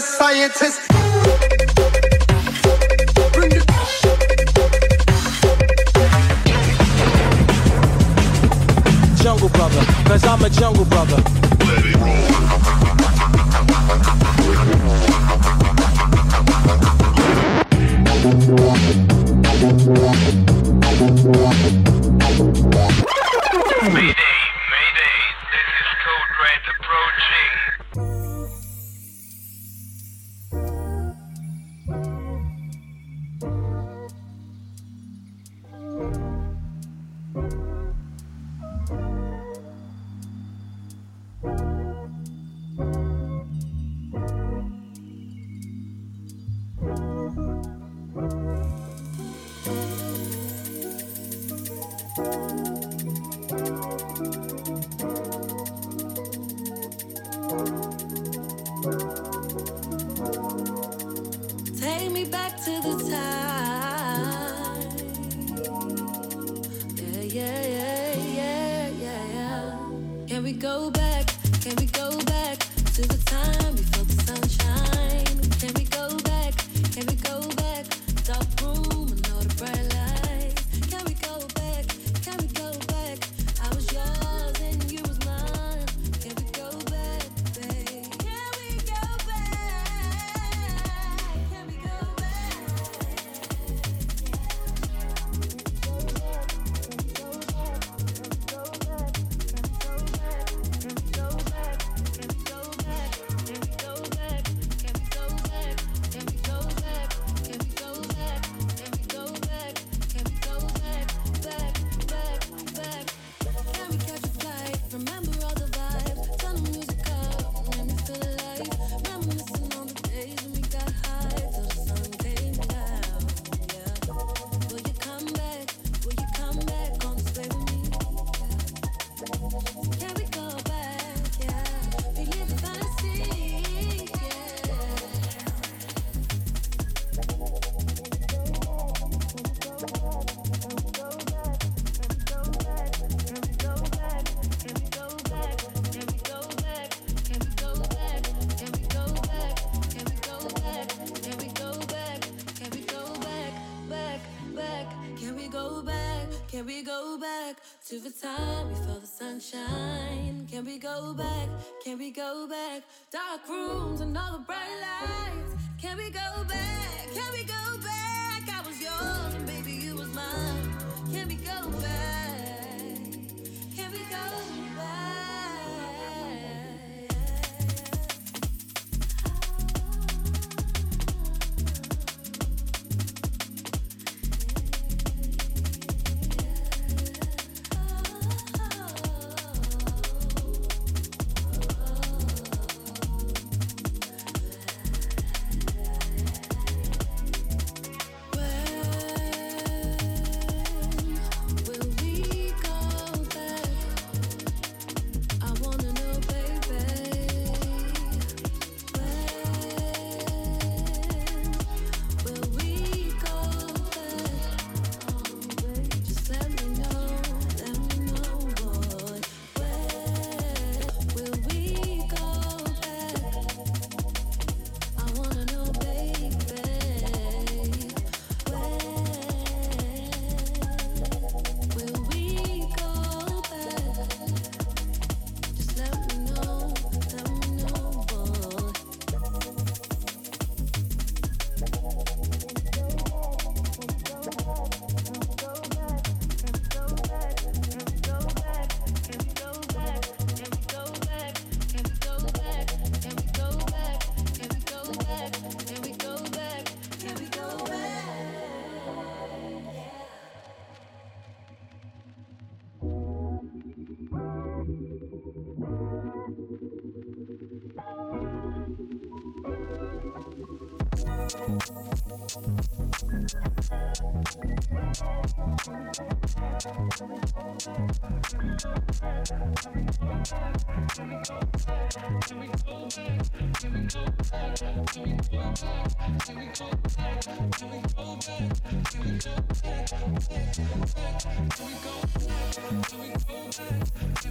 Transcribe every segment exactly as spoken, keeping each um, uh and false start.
scientist. Jungle brother, cause I'm a jungle brother. Let it roll. Mayday, mayday, this is Code Red approaching. Take me back to the time. Yeah, yeah, yeah, yeah, yeah, yeah. Can we go back? Can we go back to the time before the sunshine? Can we go back? Can we go back? Dark room and all the bright lights. Can we go back? Can we go back? I was yours and you was mine. Can we go back, babe? Can we go back? Can we go back? Can we go back to the time before the sunshine? Can we go back? Can we go back? Dark rooms and all the bright lights. Can we go back? Can we go back? I was yours and baby you was mine. Can we go back? Can we go back?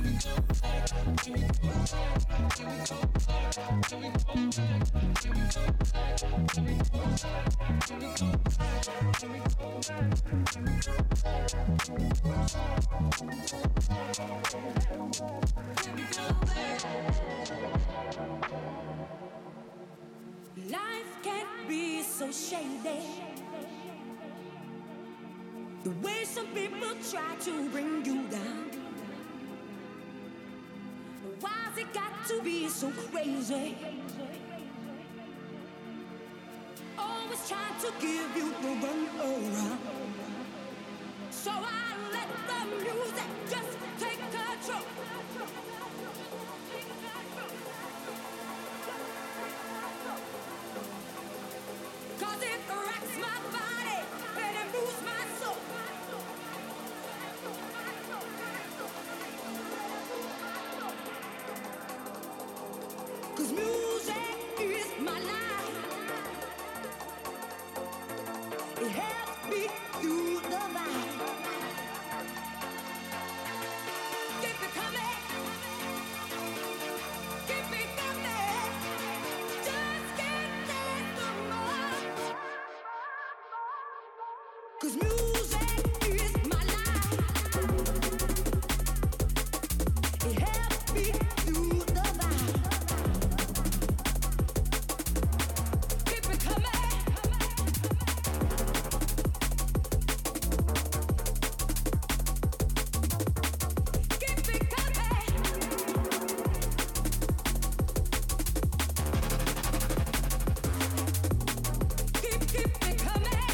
Can we go Life can be so shady. The way some people try to bring you down. Why's it got to be so crazy? Always trying to give you the run around. So I let the music just take control. Cause it rocks my body and it moves my soul. Cause music is my life. It helps me through the night. Keep it coming. Keep it coming. Just can't take no more. Cause music is my life. It helps me through the night. Keep it coming. Keep it coming. Keep, keep it coming.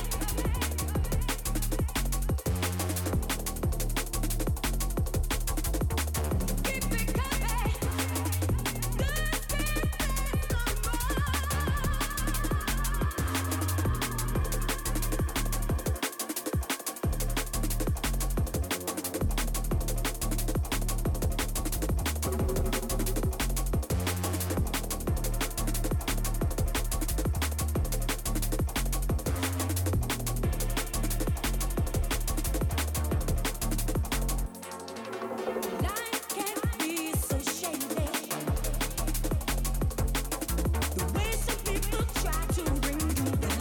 Keep it coming. Just can't take no more. Life can be so shady. The way some people try to bring you down.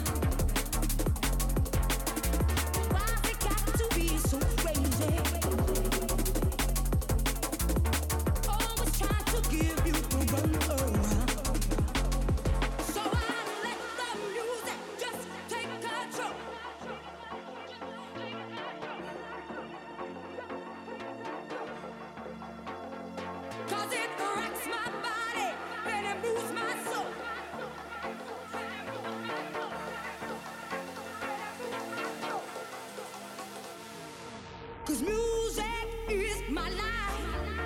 Why's it got to be so crazy? Always trying to give you the run around. So I let the music just take control. Cause it rocks my body and it moves my soul. Cause music is my life.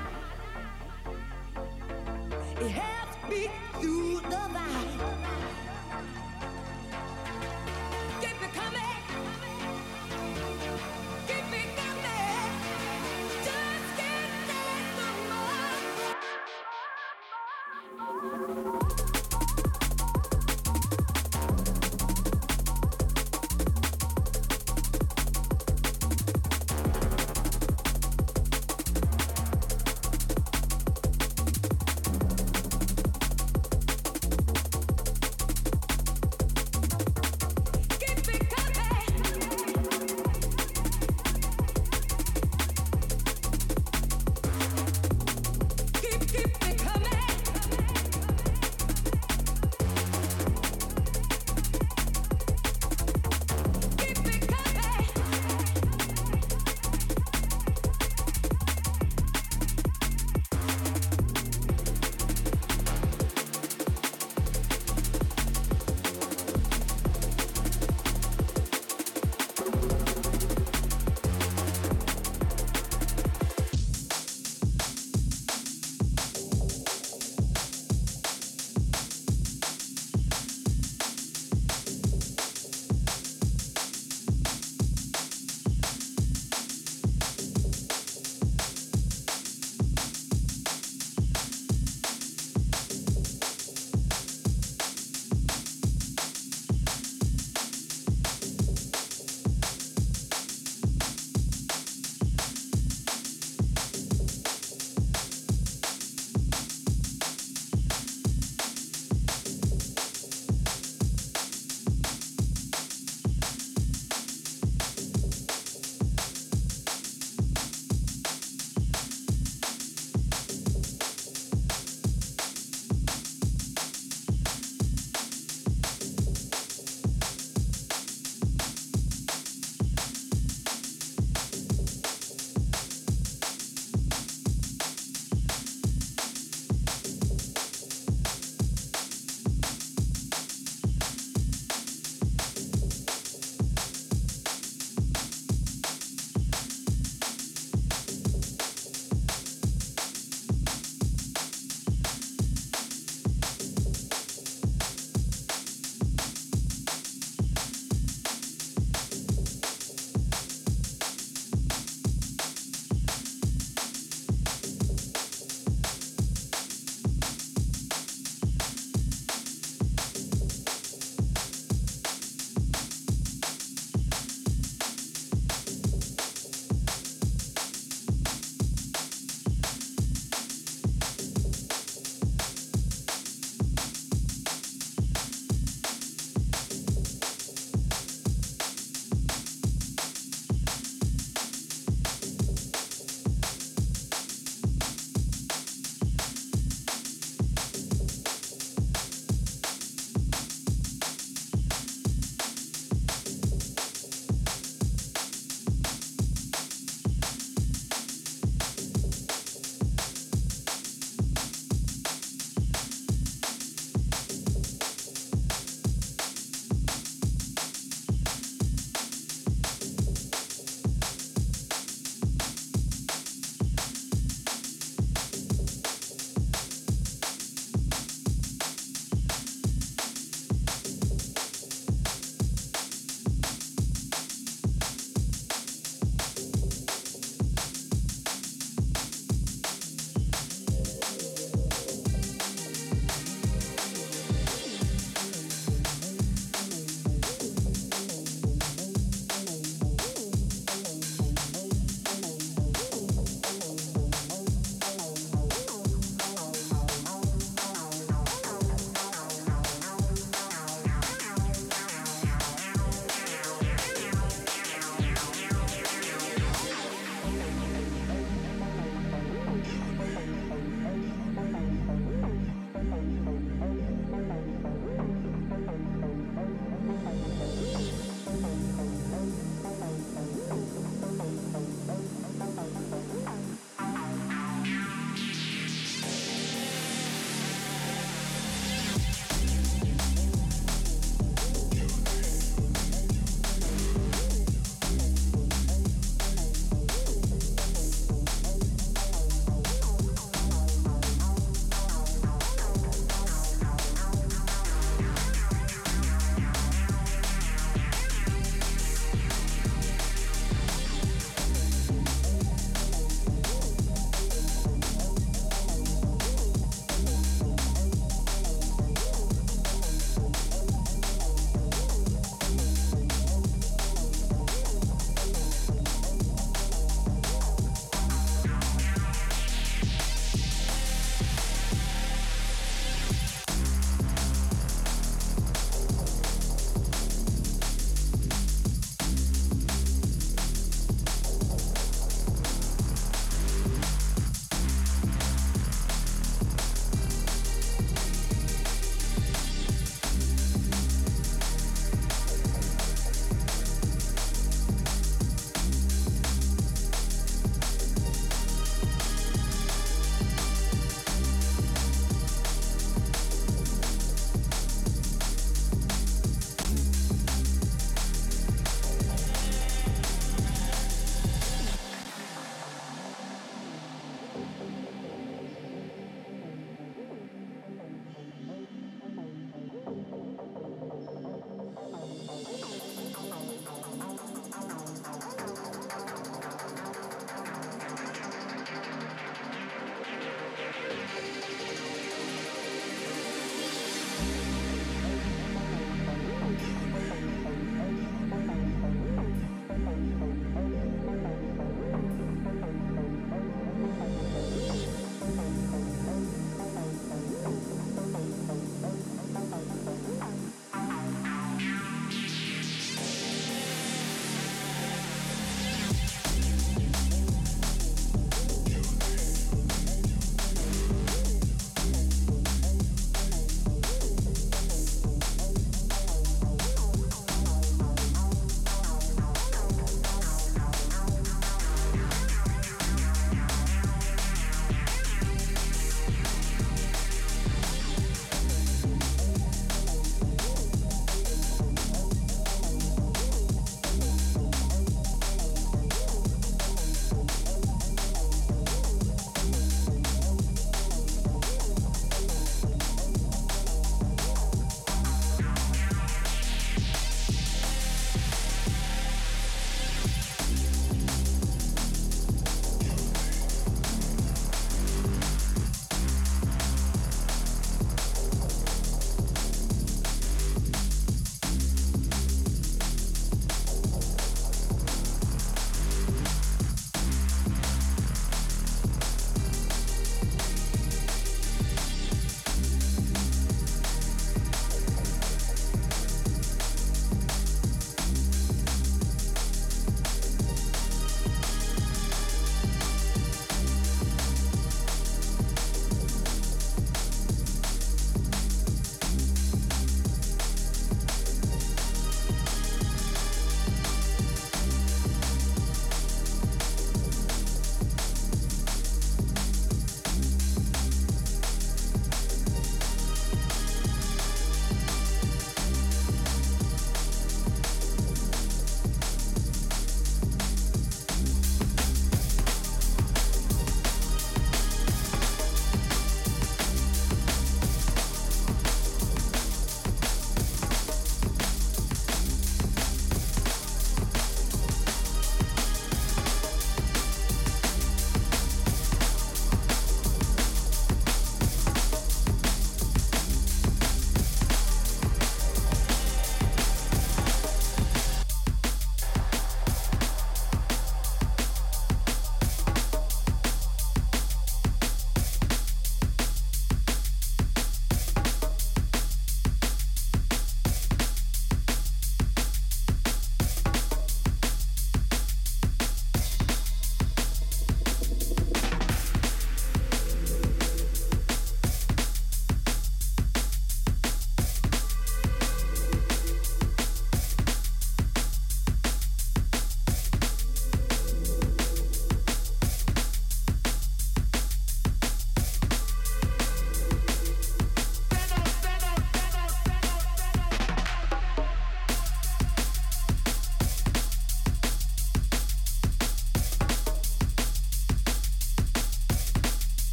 It helps me through the night. Keep it coming. Keep it coming. Just can't take no more.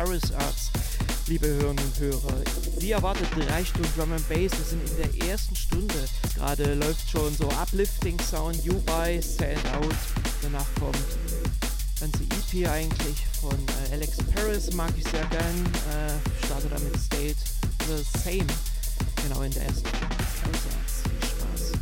Paris Arts, liebe Hörerinnen und Hörer. Sie erwartet drei Stunden Drum and Bass. Wir sind in der ersten Stunde. Gerade läuft schon so Uplifting Sound, You By, Stand Out. Danach kommt ganze E P eigentlich von äh, Alex Paris, mag ich sehr gern. Äh, starte damit State the Same. Genau in der ersten Stunde. Paris Arts. Viel Spaß.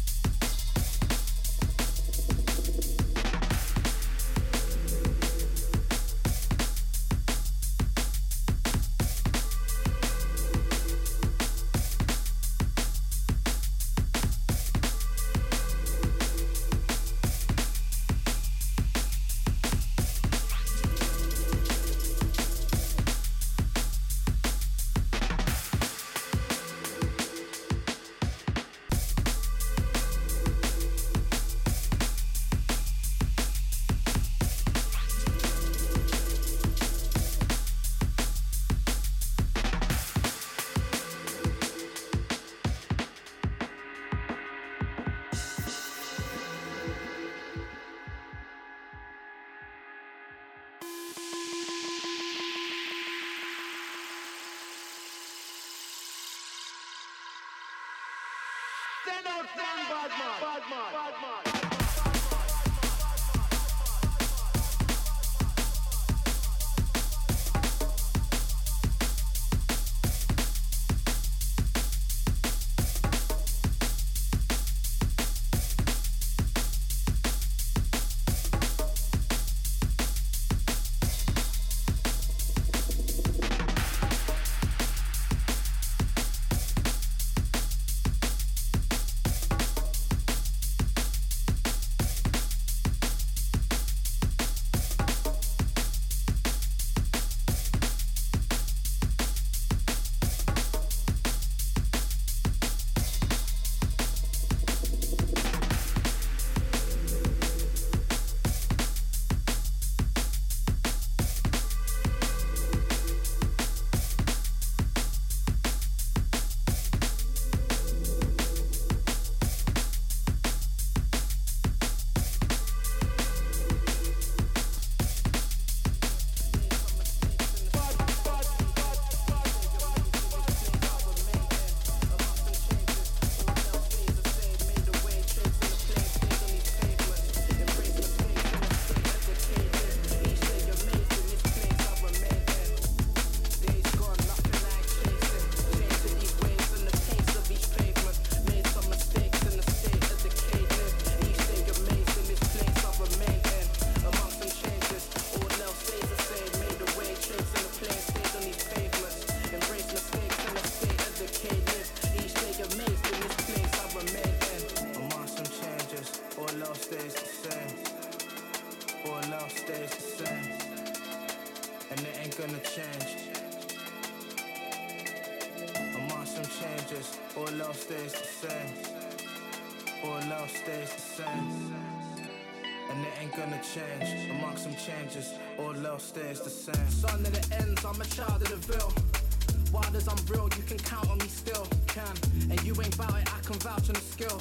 Stays the same. Son of the ends, I'm a child of the Ville. Wild as I'm real, you can count on me still. Can, and you ain't bout it, I can vouch on the skill.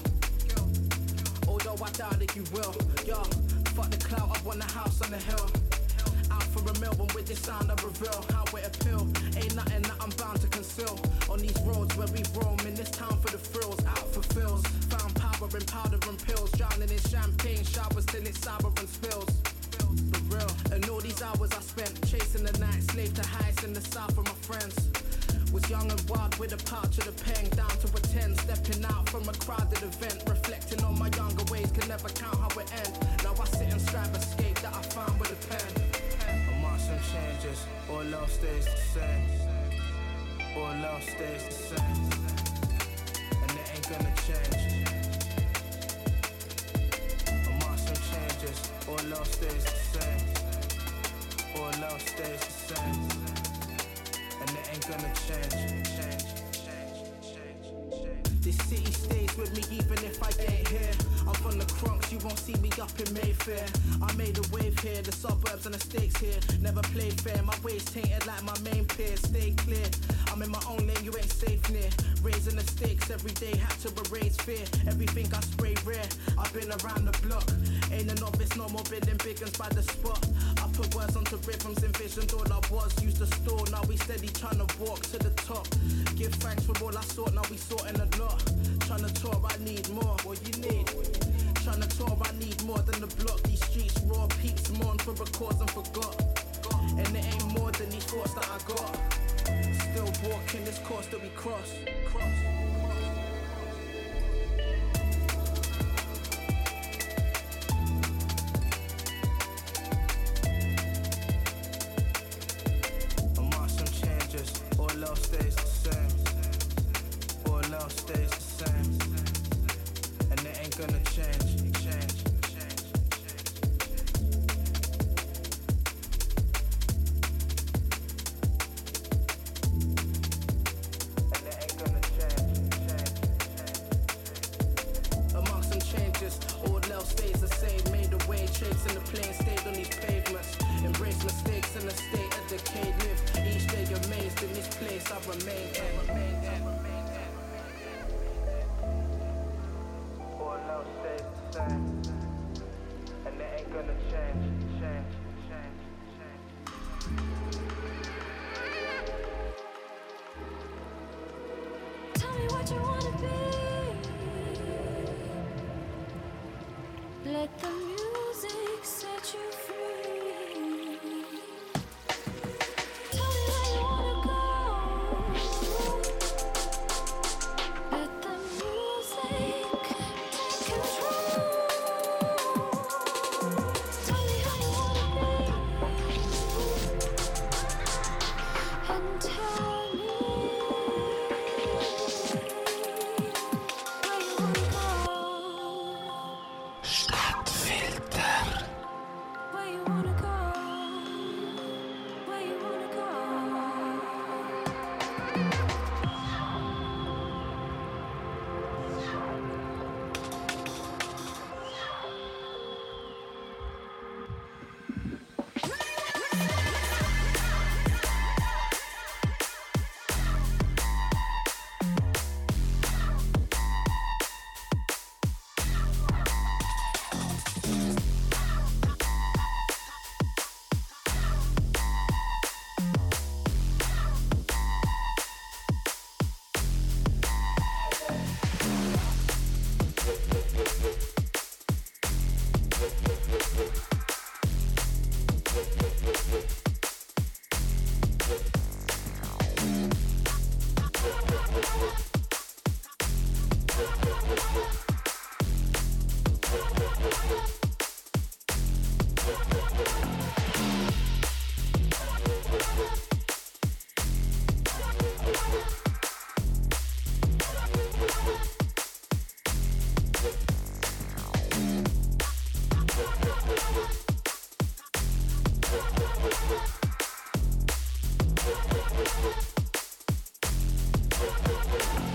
Although I doubt that you will. Yo, fuck the clout, I want a house on the hill. Out for a meal, and with this sound I reveal how it appeal. Ain't nothing that I'm bound to conceal. On these roads where we roam, in this town for the thrills. Out for fills, found power in powder and pills. Drowning in champagne showers till it's sour and spills. For real. And all these hours I spent chasing the night, slave to heights in the south with my friends. Was young and wild with a pouch of the pen, down to a ten, stepping out from a crowded event, reflecting on my younger ways, can never count how it end. Now I sit and strive escape that I found with a pen. I'm on some changes, all else stays the same. All else stays the same, and it ain't gonna change. I'm on some changes, all else stays the same. All else stays the same, and it ain't gonna change. Change, change, change, change. This city stays with me even if I ain't here. I'm from the Bronx, you won't see me up in Mayfair. I made a wave here, the suburbs and the stakes here. Never played fair, my ways tainted like my main peers. Stay clear, I'm in my own lane, you ain't safe near. Raising the stakes every day, had to erase fear. Everything I spray rare, I've been around the block. Ain't a novice, no more bidding biggins by the spot. I put words onto rhythms, envisioned all I was. Used to store, now we steady trying to walk to the top. Give thanks for all I sought, now we sorting a lot. Trying to tour, I need more. What you need? Trying to tour, I need more than the block. These streets raw, peaks mourn for a cause and forgot. And it ain't more than these thoughts that I got. Still walking this course that we cross. Cross. All else stays the same. All else stays the same. And it ain't gonna change, change, change, and it ain't gonna change, change, change. Amongst some changes, all else stays the same. Made away, trades in the plane, stayed on these pavements. Embrace mistakes in a state of decay. Live each day amazed in this place I remain in. All else stays the same. And it ain't gonna change, change, change, change. Tell me what you wanna be. Let the music set you free. We'll be right back.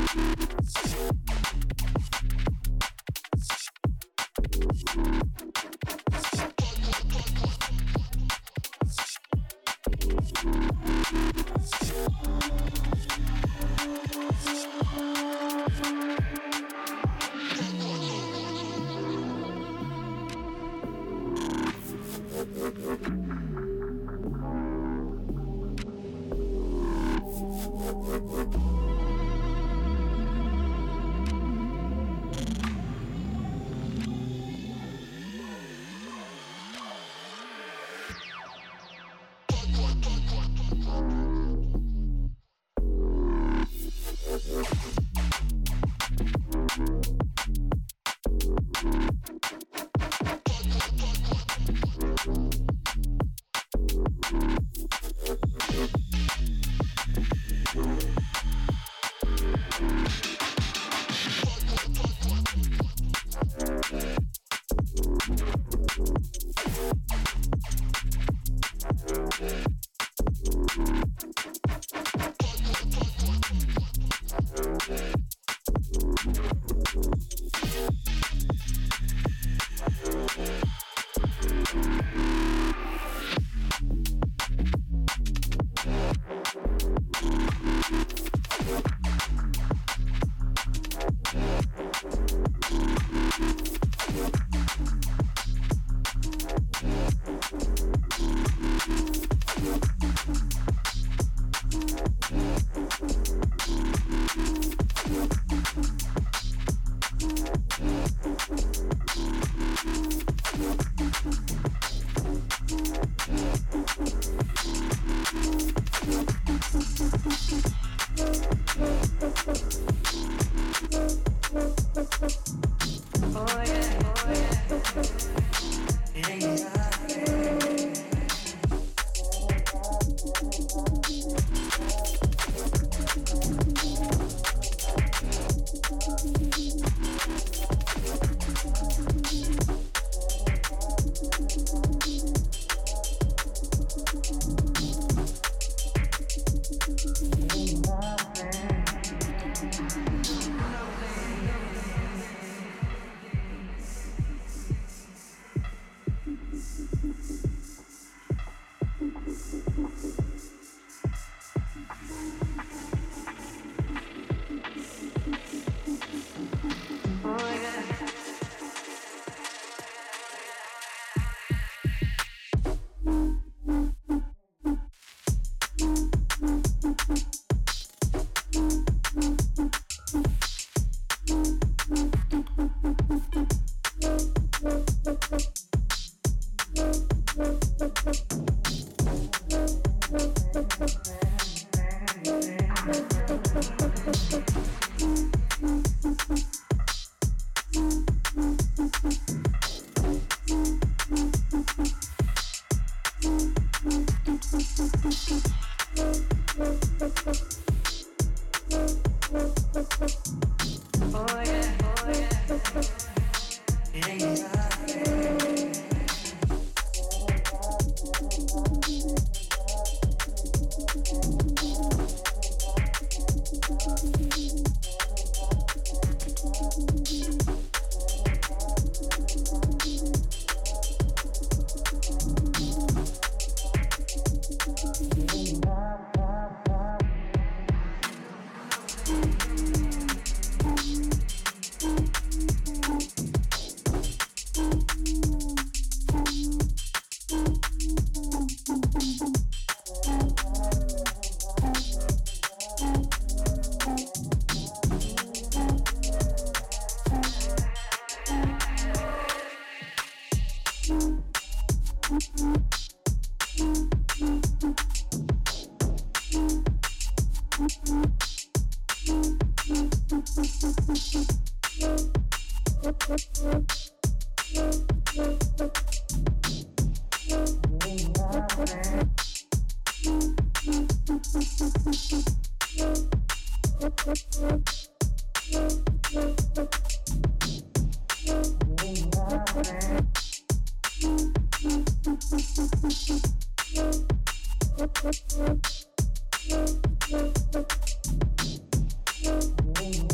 Thank you.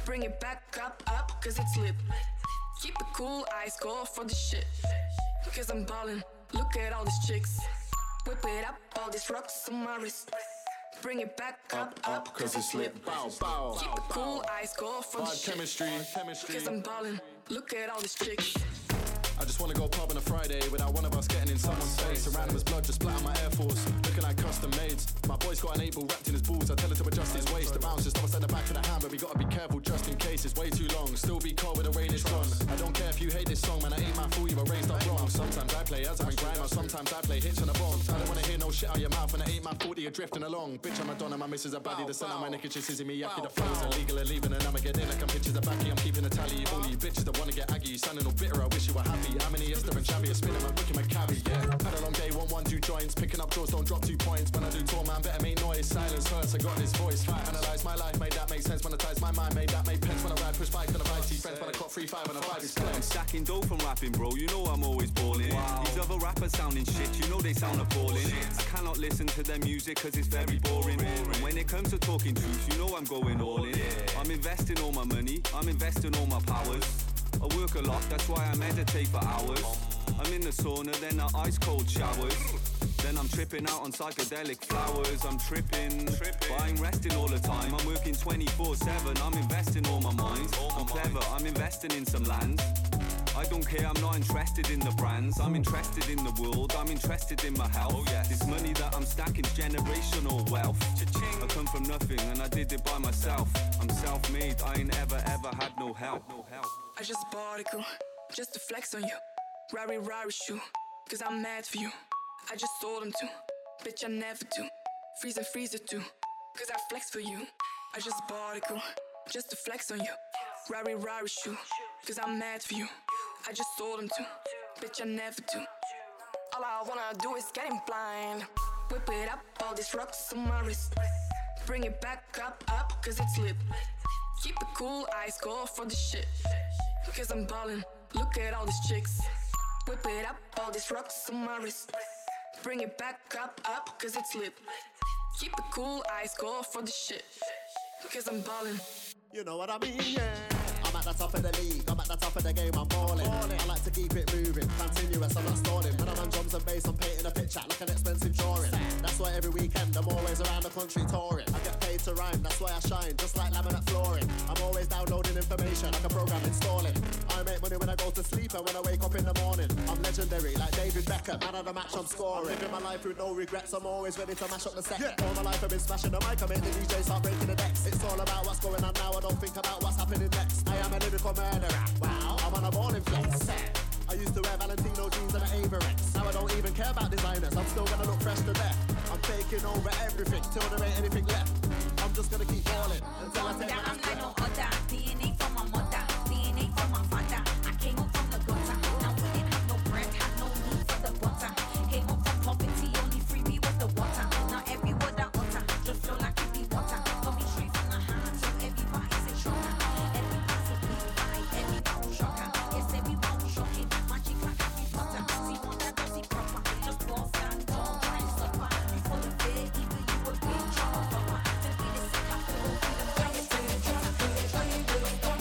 Bring it back up, up, cause it's lit. Keep it cool, eyes go for the shit. Cause I'm ballin', look at all these chicks. Whip it up, all these rocks on my wrist. Bring it back up, up, up cause it's lit. Bow, bow. Keep it cool, eyes go for the shit. Chemistry, chemistry. Cause I'm ballin', look at all these chicks. I just wanna go pub on a Friday without one of us getting in someone's face. Around him as blood just splat on my Air Force, looking like custom mades. My boy's got an eight ball wrapped in his balls. I tell her to adjust his waist. The bounce just stops at the back of the hand, but we gotta be careful just in case it's way too long. Still be cold when the rain is gone. I don't care if you hate this song, man. I ain't my fool, you were raised up wrong. Sometimes I play as I'm in grime, or sometimes I play hits on the bomb. I don't wanna hear no shit out your mouth, and it ain't my fault that you're drifting along. Bitch, I'm a donna, my missus a baddie. The sun on my neck is just hissing me yucky. The flow's illegal and leaving, and I'ma get in like I'm pictures of backy. I'm keeping a tally. You bully you bitches that wanna get aggy. You sounding all bitter, I wish you were happy. How many Esther and Shabby are spinning my book in my cabbie, yeah. Had a long day, want one, two joints. Picking up drawers, don't drop two points. When I do tour, man, better make noise. Silence hurts, I got this voice. Analyze my life, made that make sense. Monetize my mind, made that make pence. When I ride, push bike, and I ride see friends. When I caught three, five, and a five is I'm stacking dough from rapping, bro. You know I'm always balling. Wow. These other rappers sounding shit, you know they sound appalling. I cannot listen to their music cause it's very boring. And when it comes to talking truth, you know I'm going all in. I'm investing all my money, I'm investing all my powers. I work a lot, that's why I meditate for hours. I'm in the sauna, then the ice cold showers. Then I'm tripping out on psychedelic flowers. I'm tripping, tripping. But I ain't resting all the time. I'm working twenty-four seven, I'm investing all my mind. I'm clever, I'm investing in some land. I don't care, I'm not interested in the brands. I'm interested in the world, I'm interested in my health. Oh, yes. This money that I'm stacking's generational wealth. Cha-ching. I come from nothing and I did it by myself. I'm self-made, I ain't ever ever had no help. No help. I just bought a girl, just to flex on you. Rari Rari shoe, cause I'm mad for you. I just sold them too, bitch I never do. Freezer freezer too, cause I flex for you. I just bought a girl, just to flex on you. Rari Rari shoe, cause I'm mad for you. I just sold them too, bitch I never do. All I wanna do is getting blind. Whip it up, all these rocks on my wrist. Bring it back up, up, cause it's lit. Keep it cool, eyes go for the shit. Cause I'm ballin', look at all these chicks. Whip it up, all these rocks on my wrist. Bring it back up, up, cause it's lit. Keep it cool, eyes go for the shit. Cause I'm ballin'. You know what I mean, yeah. I'm at the top of the league, I'm at the top of the game, I'm balling. I like to keep it moving, continuous, I'm not stalling. When I'm on drums and bass, I'm painting a picture like an expensive drawing. That's why every weekend I'm always around the country touring. I get paid to rhyme, that's why I shine, just like laminate flooring. I'm always downloading information like a program installing. I make money when I go to sleep and when I wake up in the morning. I'm legendary like David Beckham, man of the match I'm scoring. I'm living my life with no regrets, I'm always ready to mash up the set. Yeah. All my life I've been smashing the mic, I make the D J start breaking the decks. It's all about what's going on now, I don't think about what's happening next. I am a lyrical murderer, wow, I'm on a balling flex. I used to wear Valentino jeans and an Avirex. Now I don't even care about designers, I'm still gonna look fresh to death. I'm taking over everything, till there ain't anything left. I'm just gonna keep falling until I take my I'm like no other, D N A from my mother, D N A from my father. I came up from the gutter, now we didn't have no bread, had no need for the butter. Came up from poverty, only free me with the water. Now every word I utter, just flow like it be water. Coming straight from the heart, so everybody's a shocker. Everybody's a big fight, everybody shocker. Yes, everybody shocking, magic like Harry Potter. See one that does it proper, just walk and don't try and suffer. Before the day, even you would be in trouble. Just be the sick after all, be the fire, say the drop,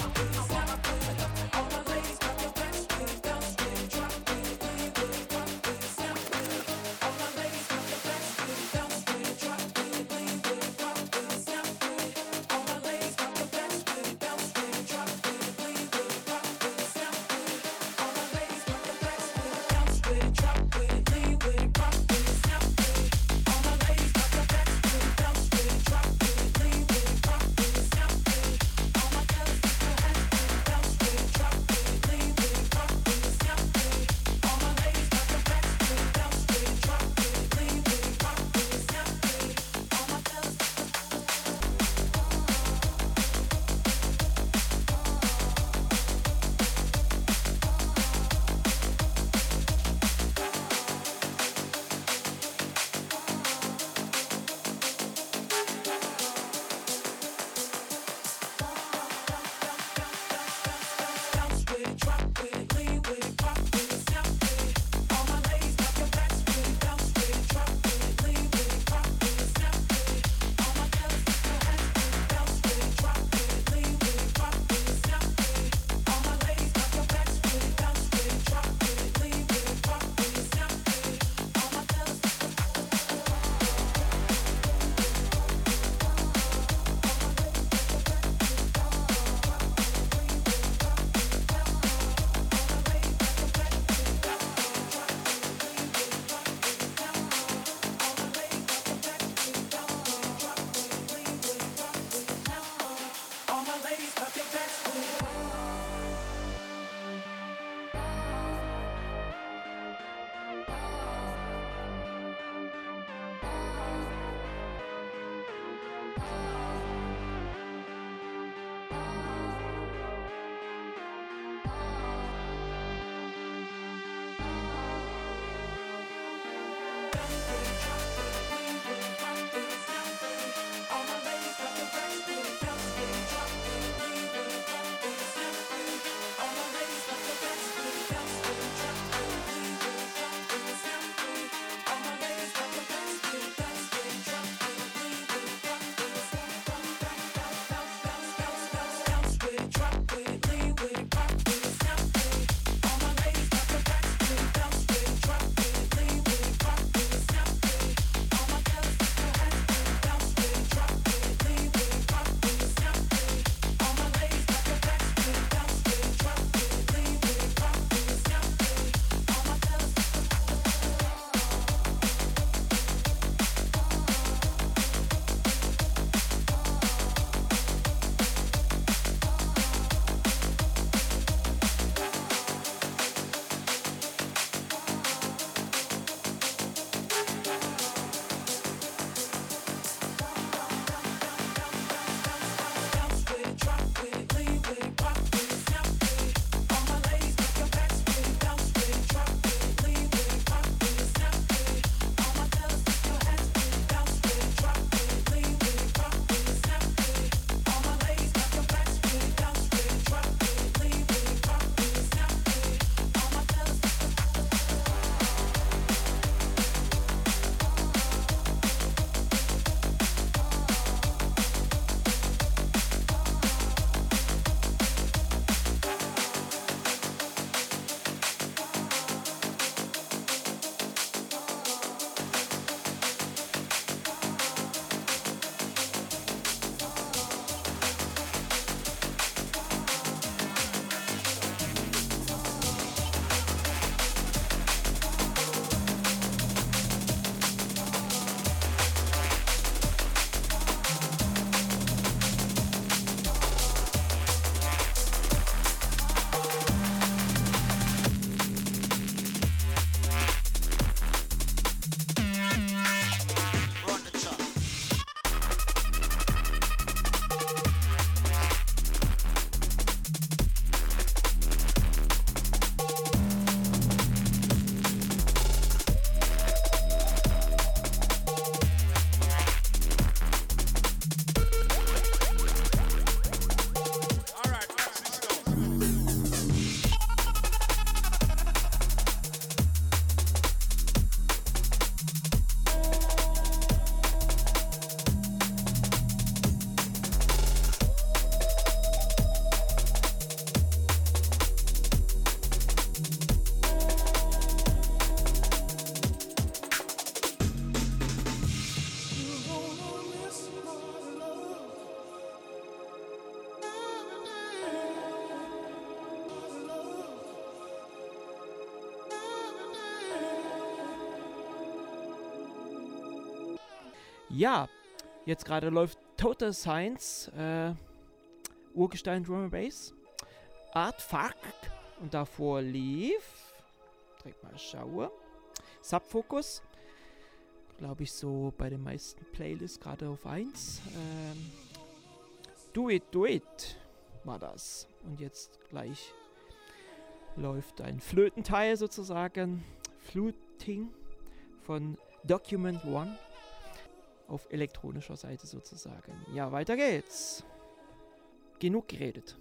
Ja, jetzt gerade läuft Total Science, äh, Urgestein Drum and Bass, Art Fuck und davor lief, direkt mal schaue, Subfocus, glaube ich so bei den meisten Playlists gerade auf eins. Ähm, Do It, Do It war das. Und jetzt gleich läuft ein Flötenteil sozusagen, Fluting von Document One auf elektronischer Seite sozusagen. Ja, weiter geht's. Genug geredet.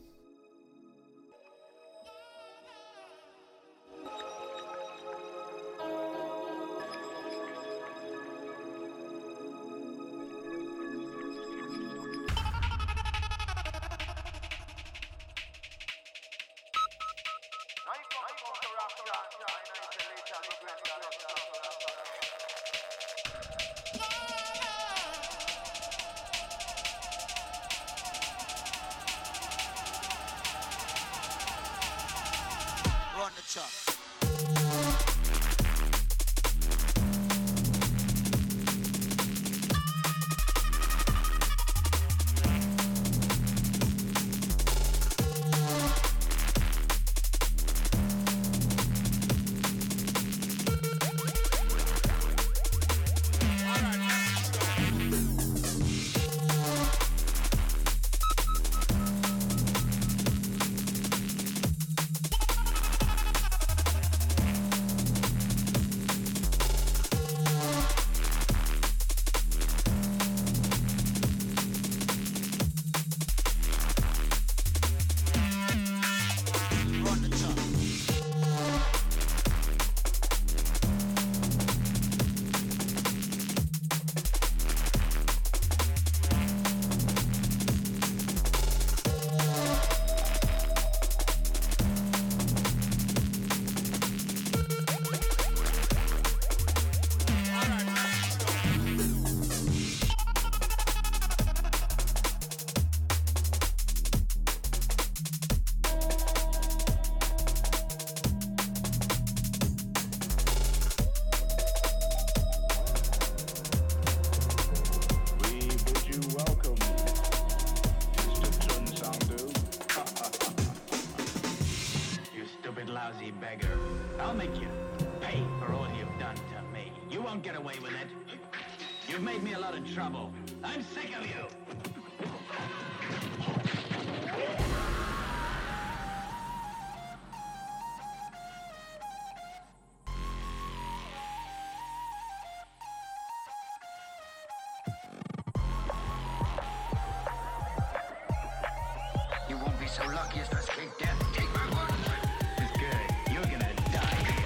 So lucky as to escape death. Take my word. It's good. You're gonna die here.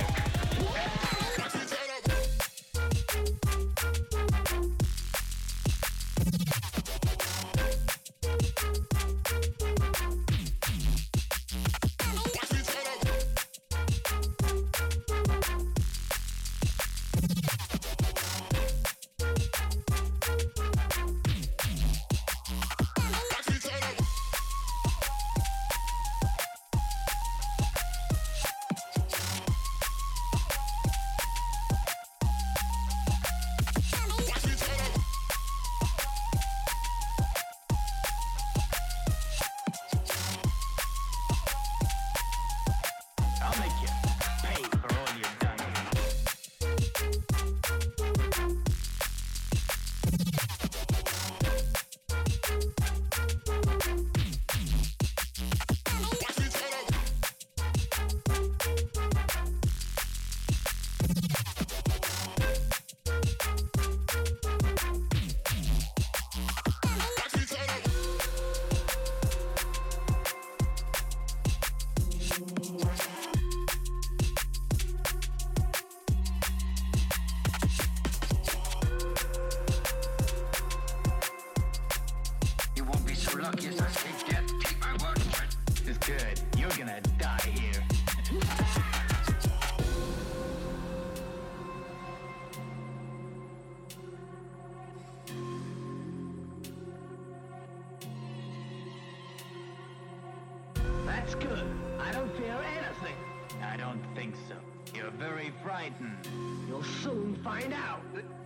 That's good. I don't feel anything. I don't think so. You're very frightened. You'll soon find out.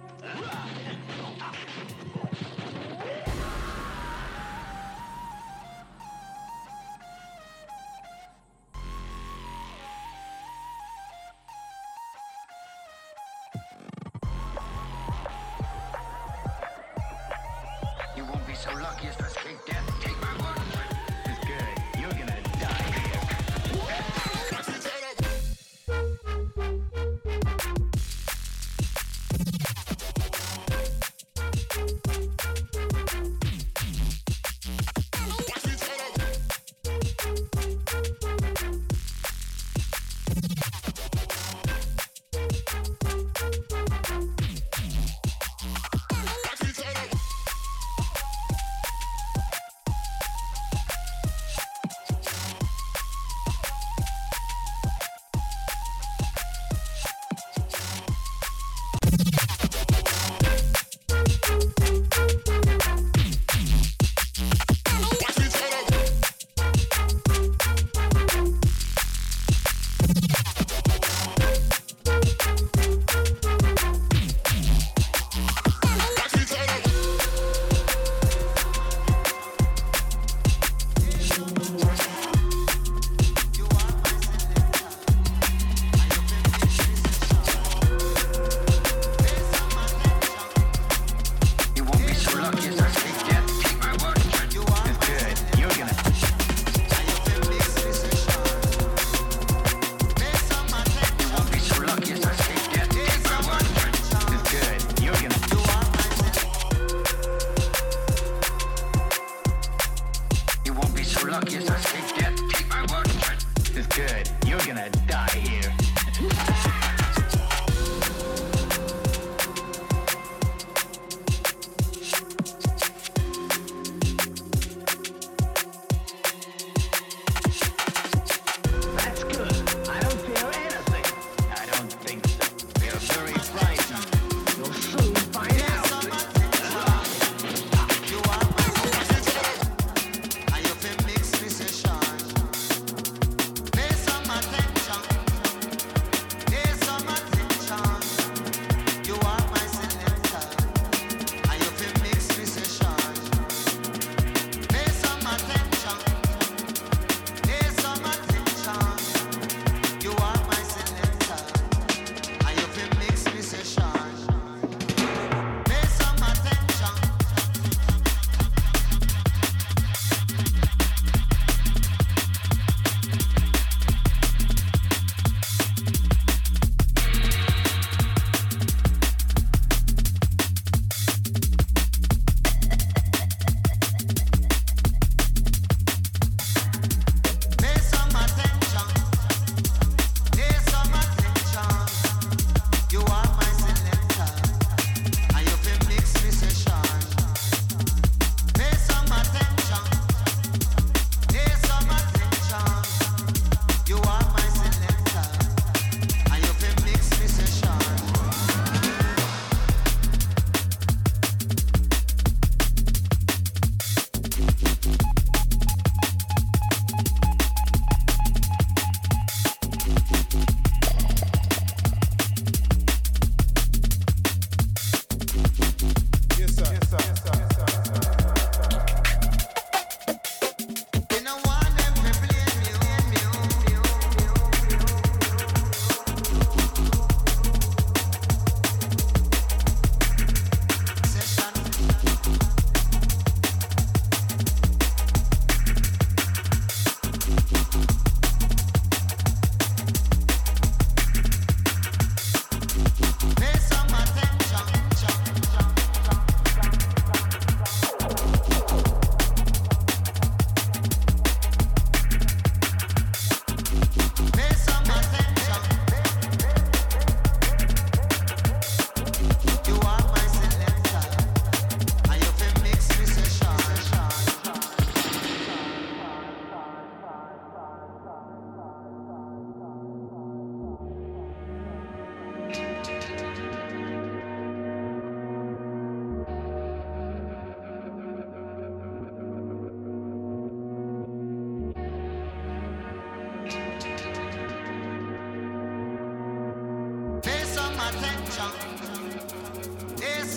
You won't be so lucky as to escape death. Take my word. It's good. You're gonna die here.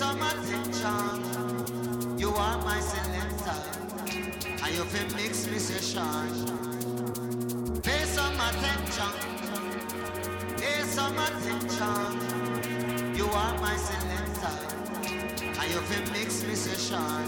some attention. You are my selector, and you feel mix me session. Pay some attention. Pay some attention. You are my selector, and you feel mix me session.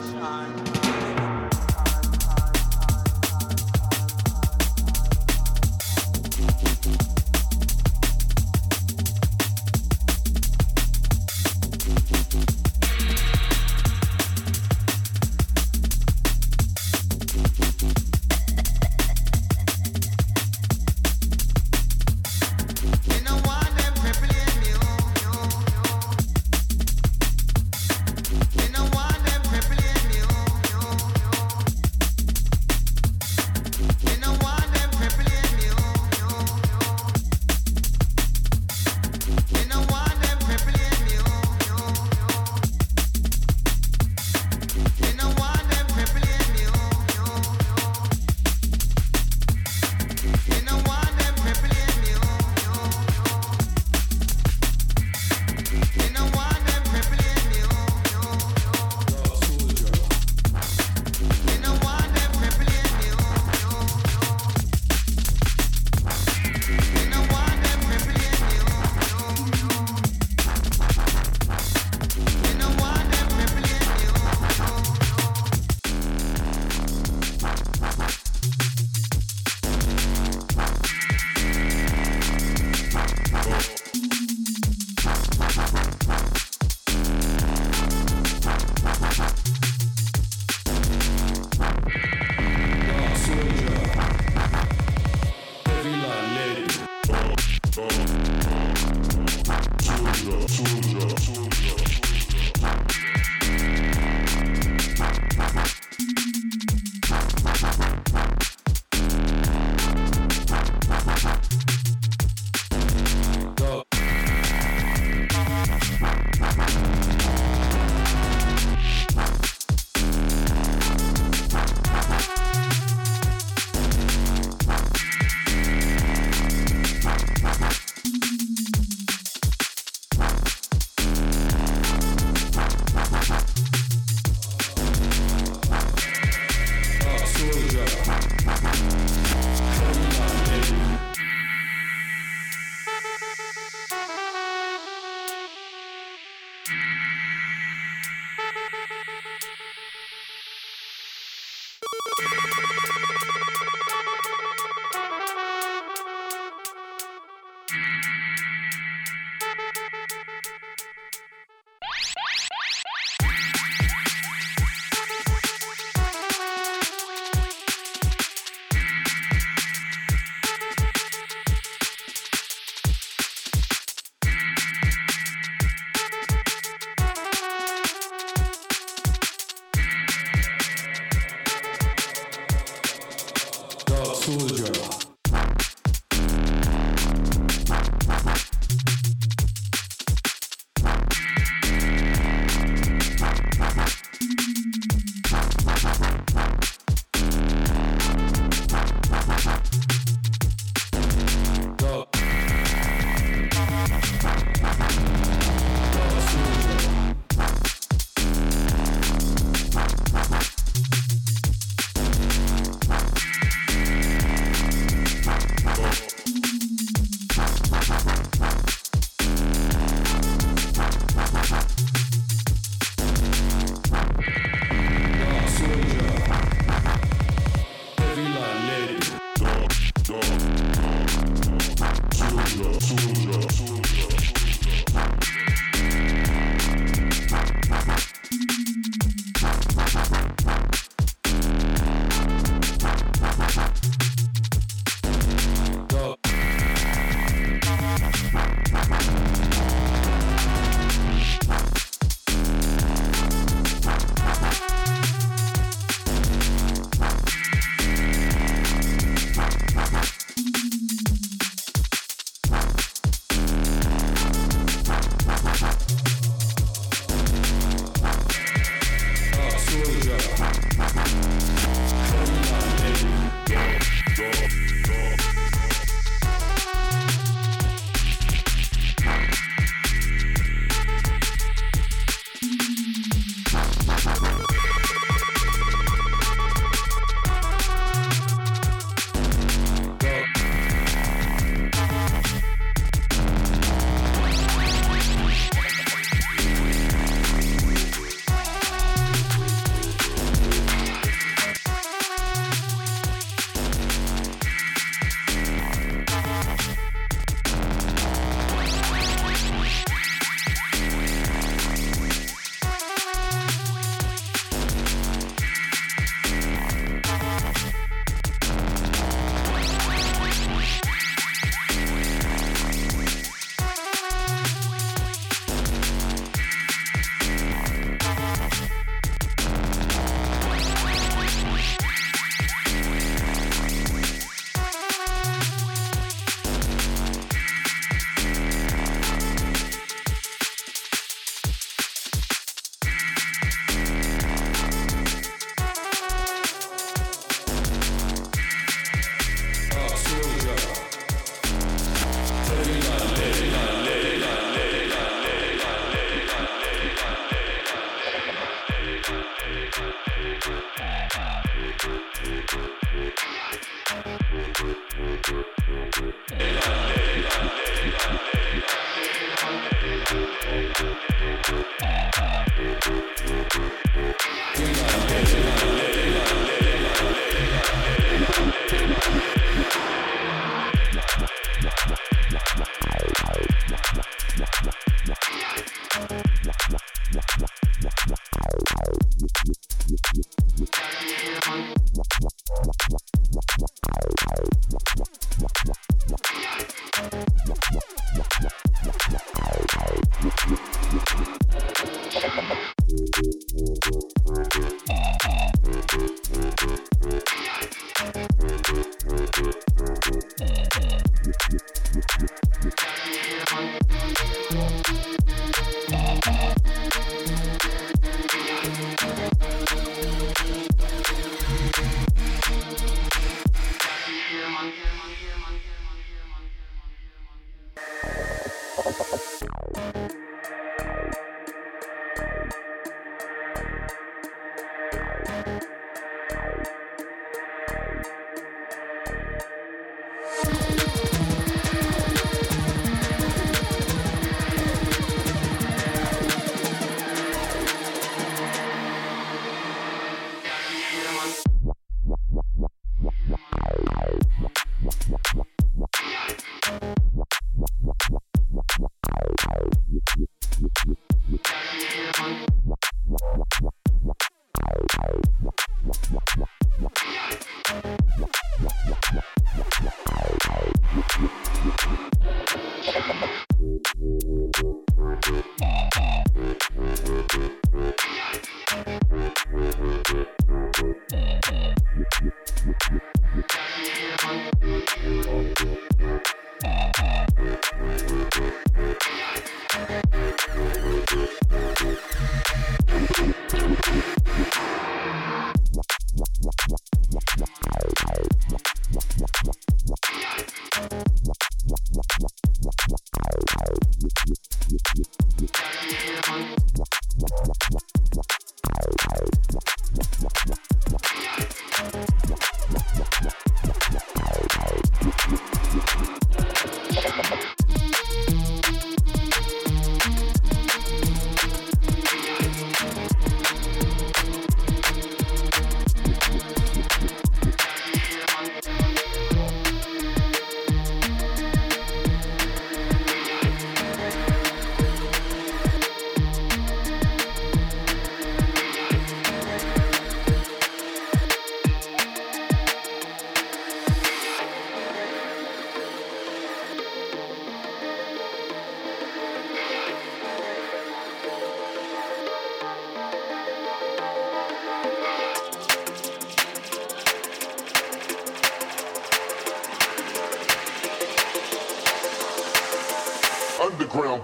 Underground.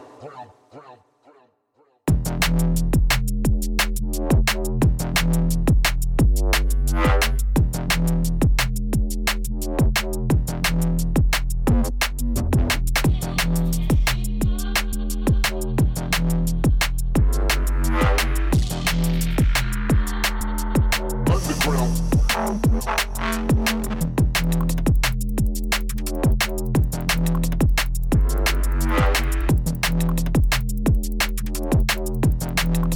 Underground.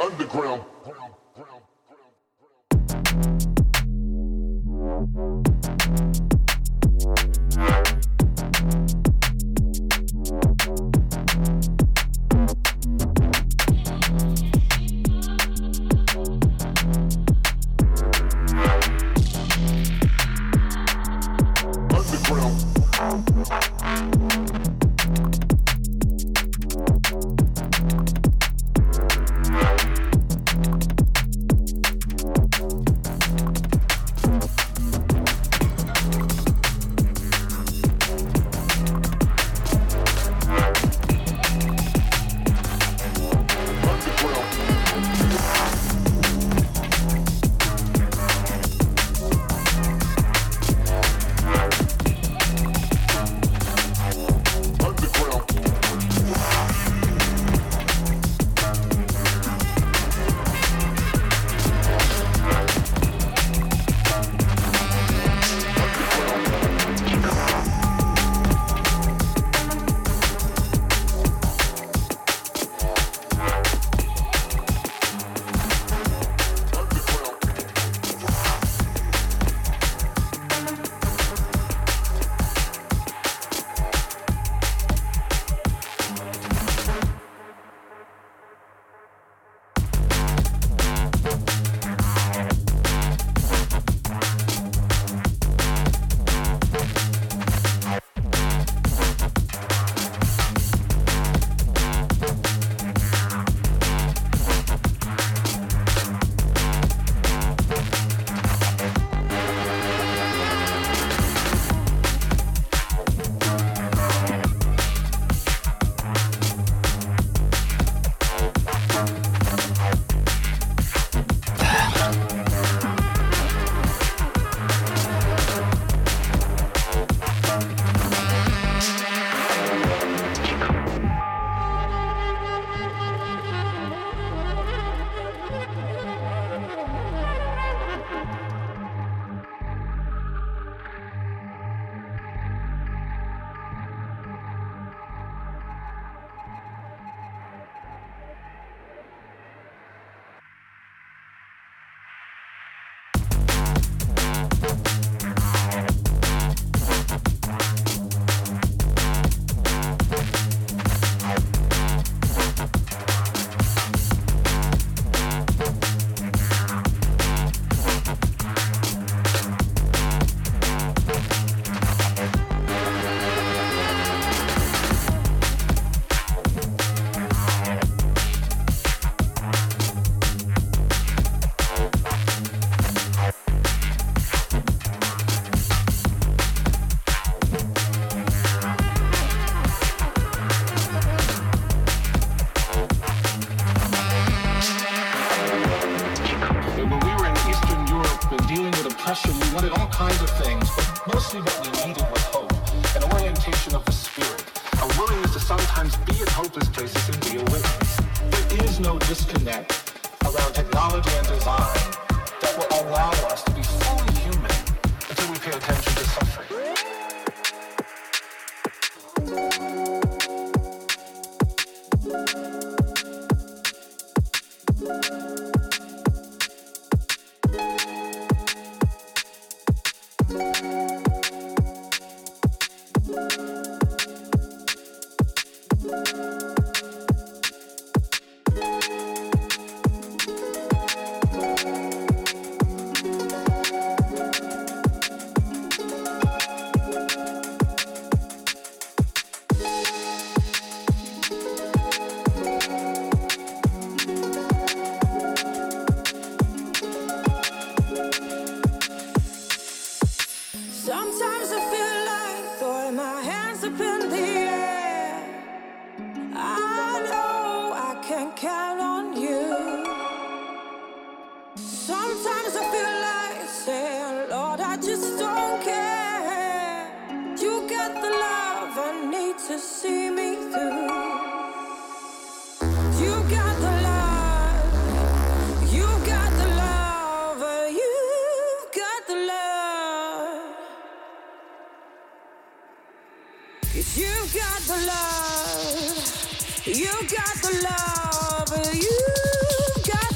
Underground. the love, you got the love, you got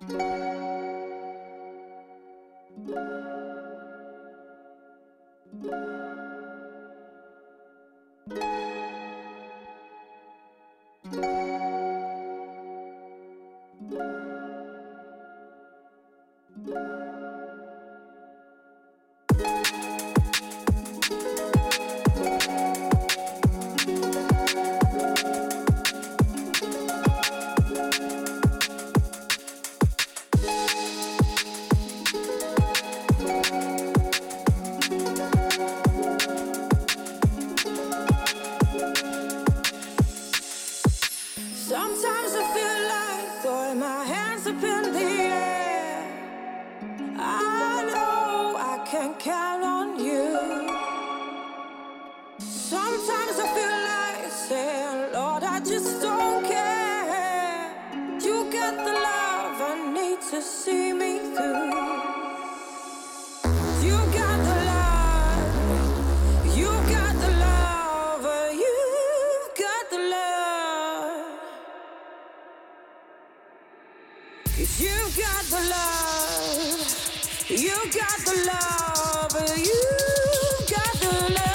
Sometimes I feel like throwing my hands up in the air. I know I can count on you. Sometimes I feel like saying, Lord, I just don't care. You got the love I need to see me through. You got the love. You got the love. You've got the love. You got the love, you got the love, you got the love.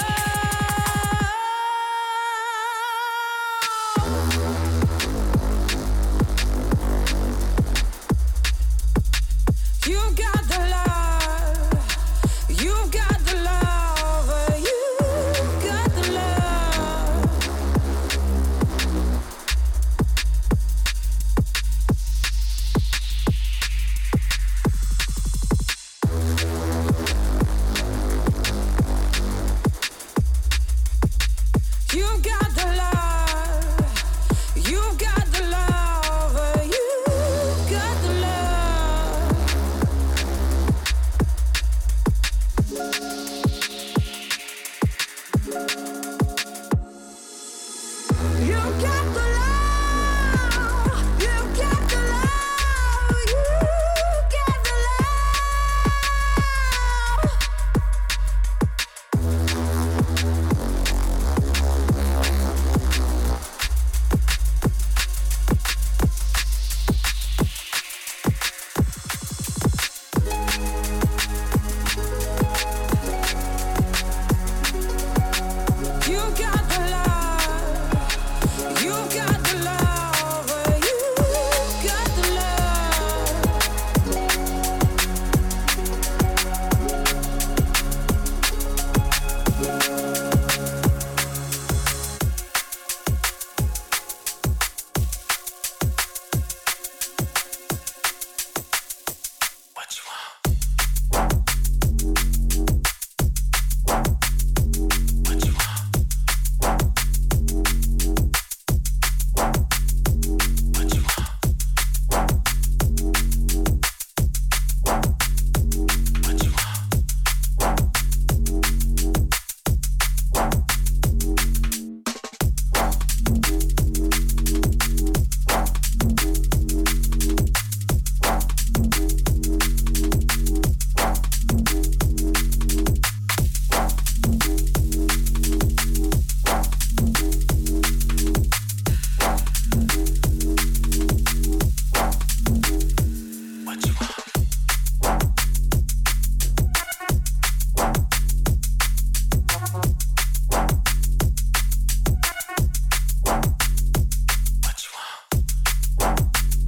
You got the love, you got the love, you got the love. You got the love, you got the love, you got the love. You got the love, you got the love, you got the You got the love, you got the love, you got the What you want? What you want? What you want? What you want? What you want? What you want?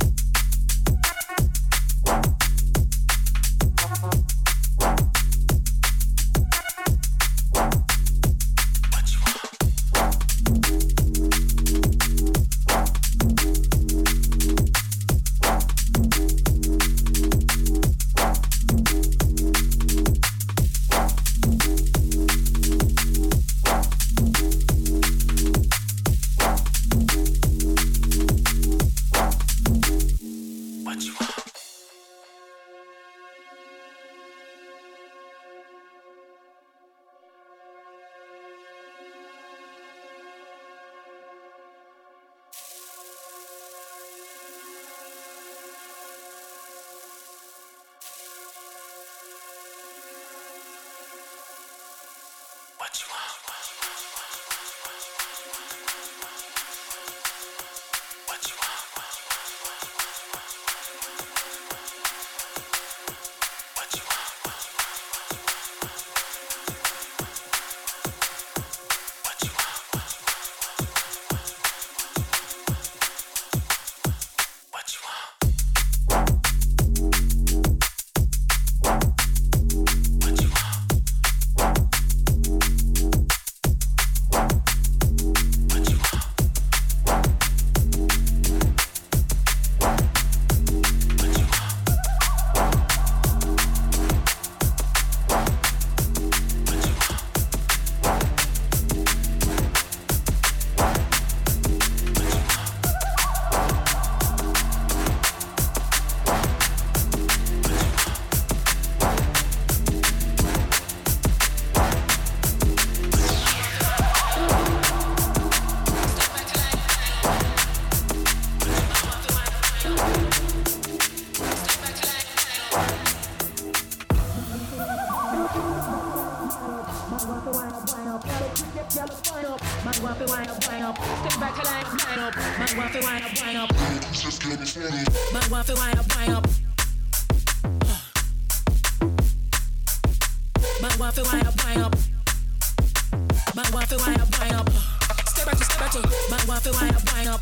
What you want? What you want? What you want? What you want? Man want to wind up, wind up. Step back a line, line up. Man want to wind up, wind up. Man want to wind up, wind up. Man want to wind up, wind up. Man want to wind up, wind up. Step back, step back. Man want to wind up, wind up.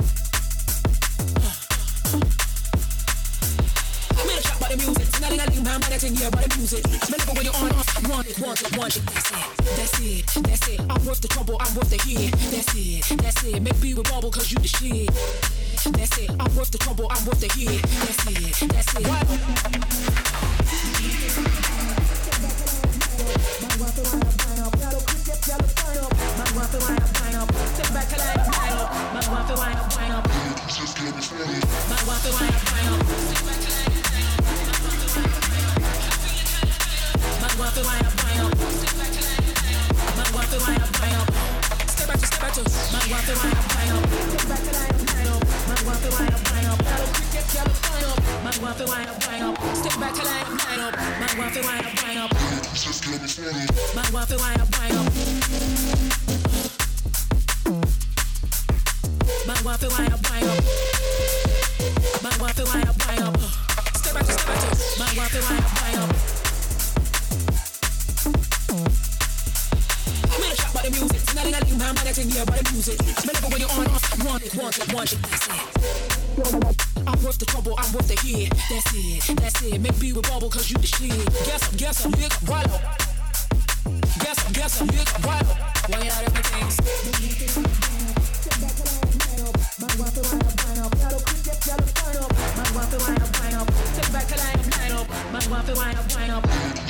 I'm in a trap by the music. It's not a thing, man, but I can hear by the music. Smell it when you're on off. Want it, want it, want it. That's it, that's it, that's it. I'm worth the trouble, I'm worth the hit. That's it, that's it. Maybe we bubble cause you the shit. That's it, I'm worth the trouble, I'm worth the hit. That's it, that's it. Man want to wind up, wind up. Yellow cricket, yellow sign up. Man want to wind up, wind up. Step back a line, line up. Man want to wind up, wind up. Man want to wind up, wind up. Step back a line. Man want to wind up, wind up. Step back a line. Man want to wind up, wind up. Step back, step back. Man want to wind up, wind up. Step back a line, line up. Man want to wind up, wind up. Yellow cricket, yellow sign up. Man want to wind up, wind up. Step back a line, line up. Man want to wind up, wind up. Man want to wind up, wind up. Man want to wind up, wind up. Man want to wind up, wind up. Step back, step back. Man want to wind up, wind up. I'm in a trap by the music. It's not a thing, man, but I can hear by the music. Smell it when you're on off. Want it, want it, want it. That's it. I'm worth the trouble, I'm worth the hit. That's it, that's it. Maybe we bubble cause you the shit. Guess up, guess up, nigga, right up. Guess up, guess up, nigga, right up. Why you out of the things? Man want to wind up, wind up. Yellow cricket, yellow sign up. Man want to wind up, wind up. Step back a line, line up. Man want to wind up, wind up.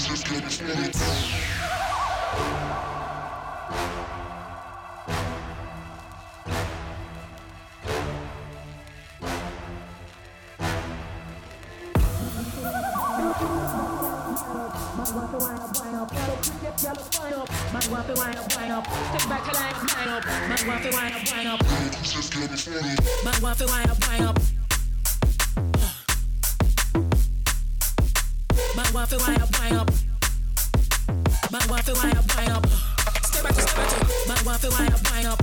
Man want to wind up, wind up. Yellow cricket, yellow sign up. Man want to wind up, wind up. Step back a line, line up. Man want to wind up, wind up. Man want to wind up, wind up. Man want to wind up, wind up. Man want to wind up, wind up. Step back, step back. Man want to wind up, wind up.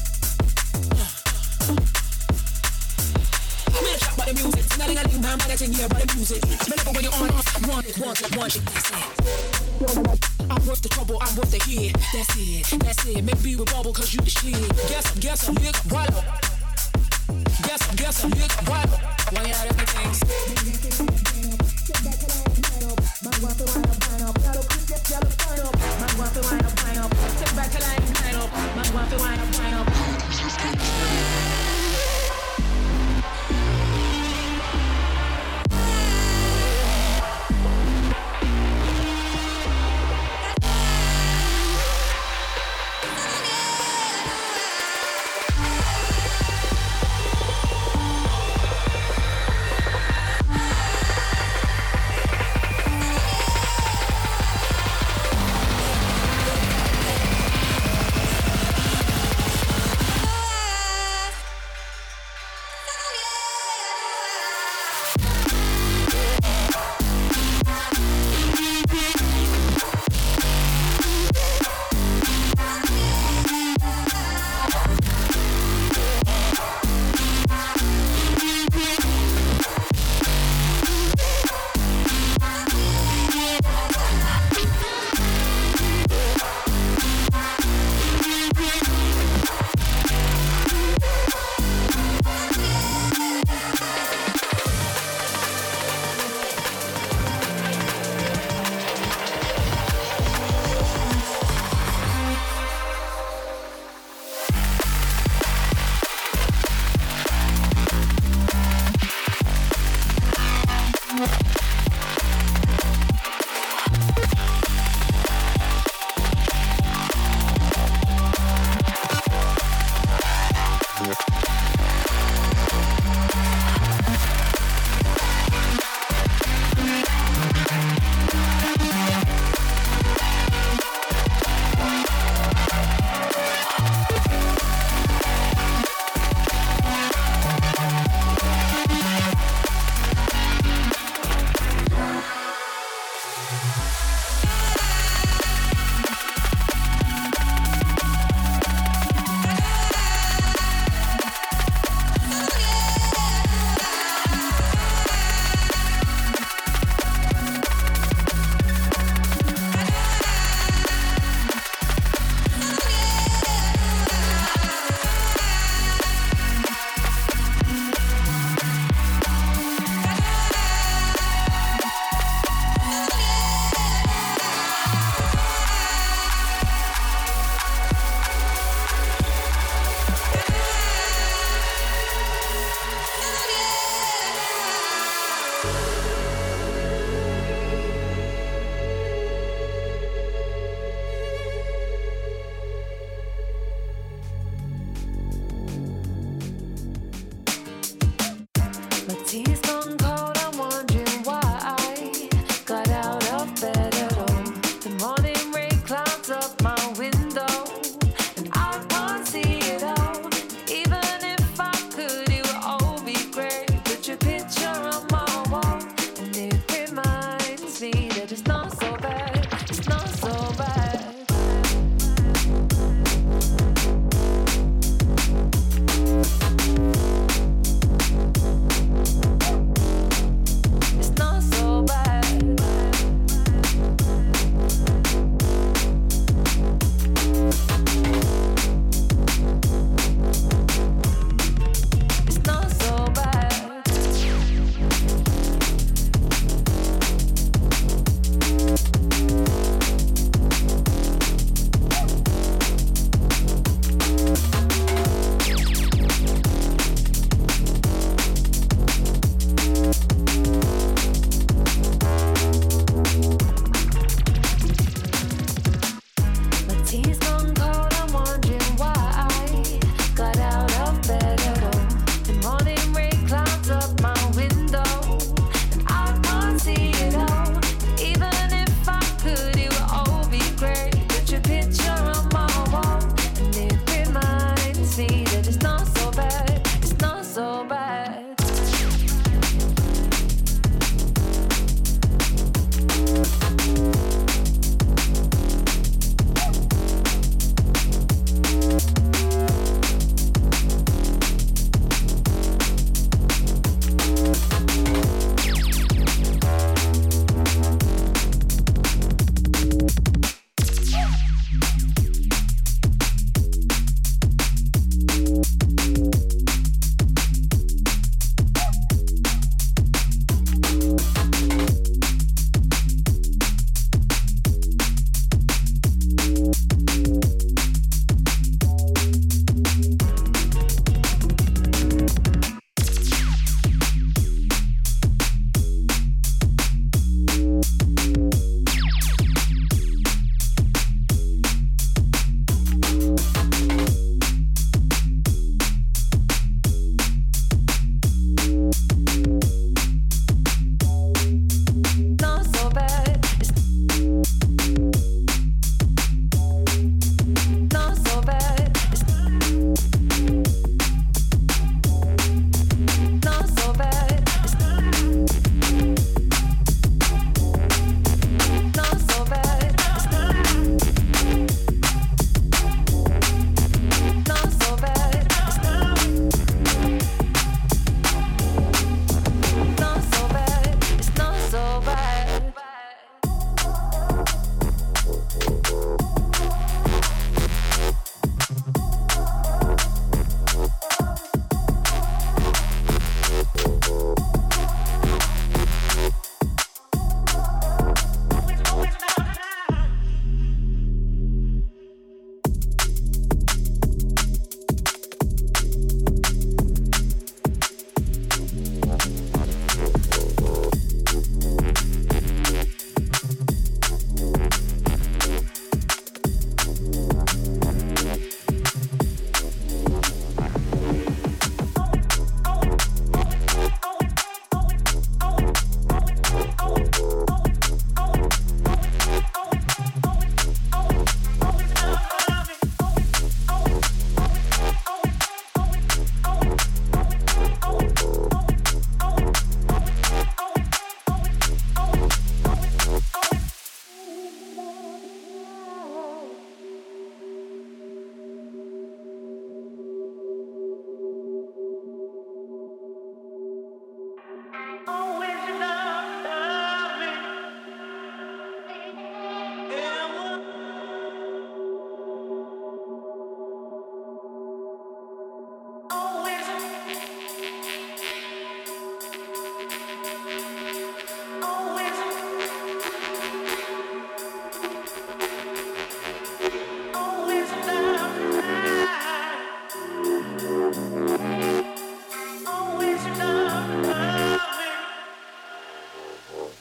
I'm in a trap by the music. It's not a thing, man, but I can hear by the music. Smell it when you're on off. Want it, want it, want it. That's it. I'm worth the trouble, I'm worth the hit. That's it, that's it. Maybe we bubble cause you the shit. Guess up, guess up, nigga, right up. Guess up, guess up, nigga, right up. Why you out of the things? Man want to wind up, wind up. Yellow cricket, yellow sign up. Man want to wind up, wind up. Step back a line, line up. Man want to wind up, wind up.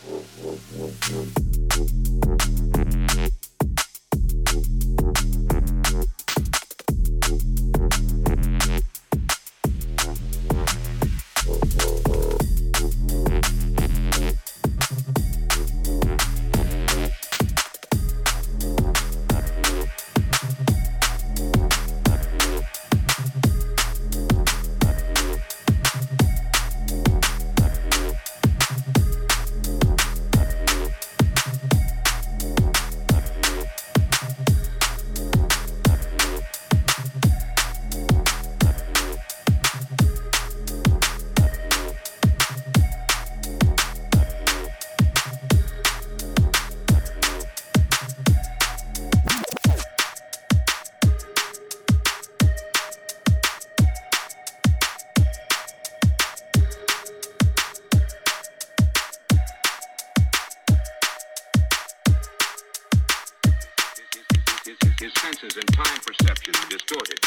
His senses and time perception are distorted.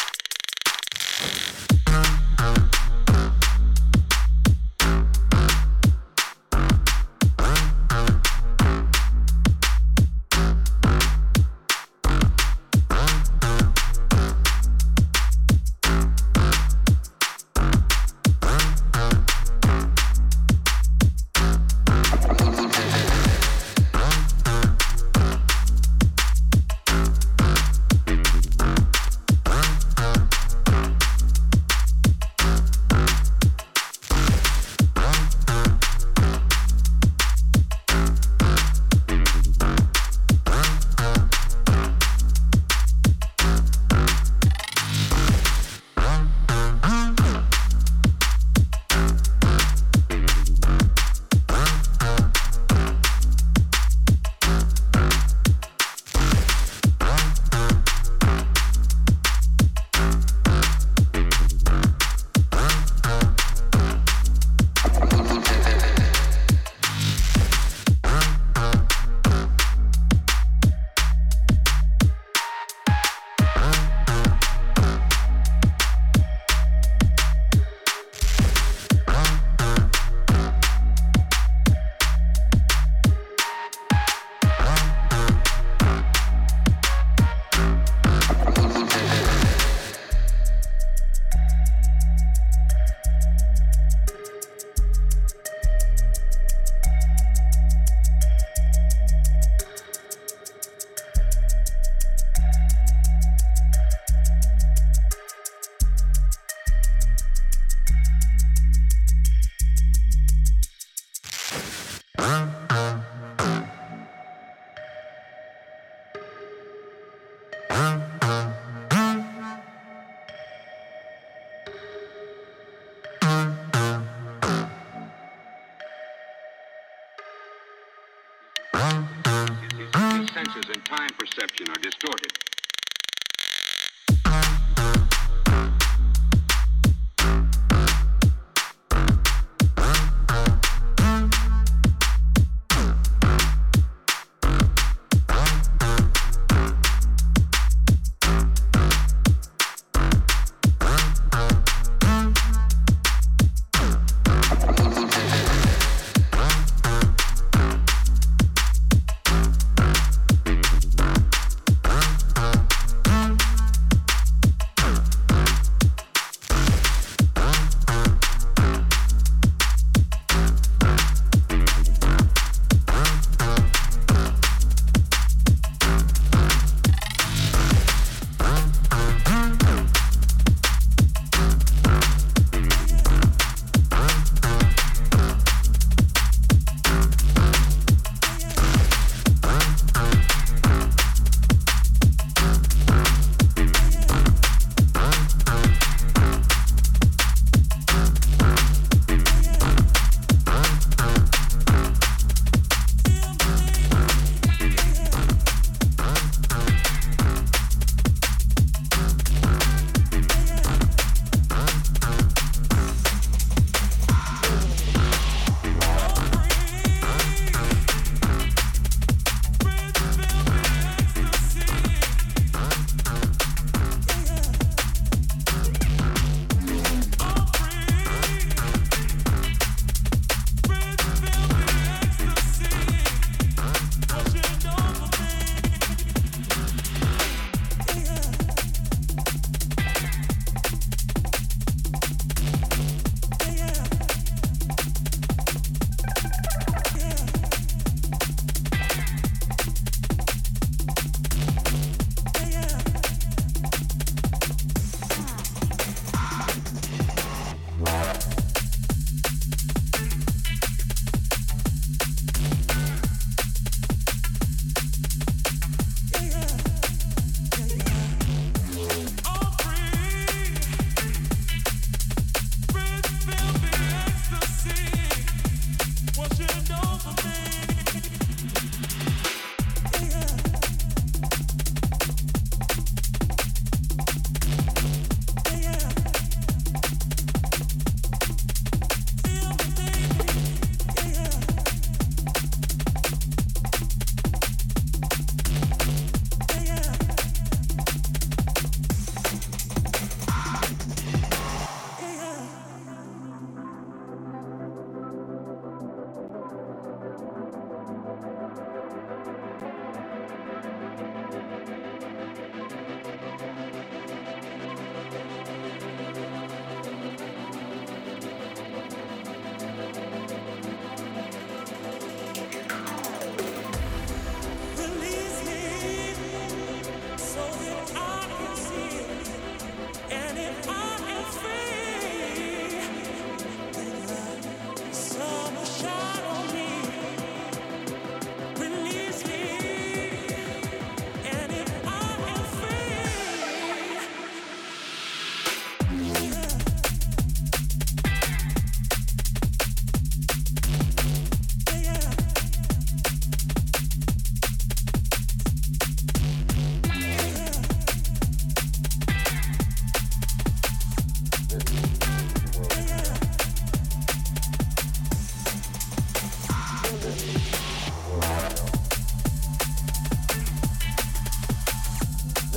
His senses and time perception are distorted.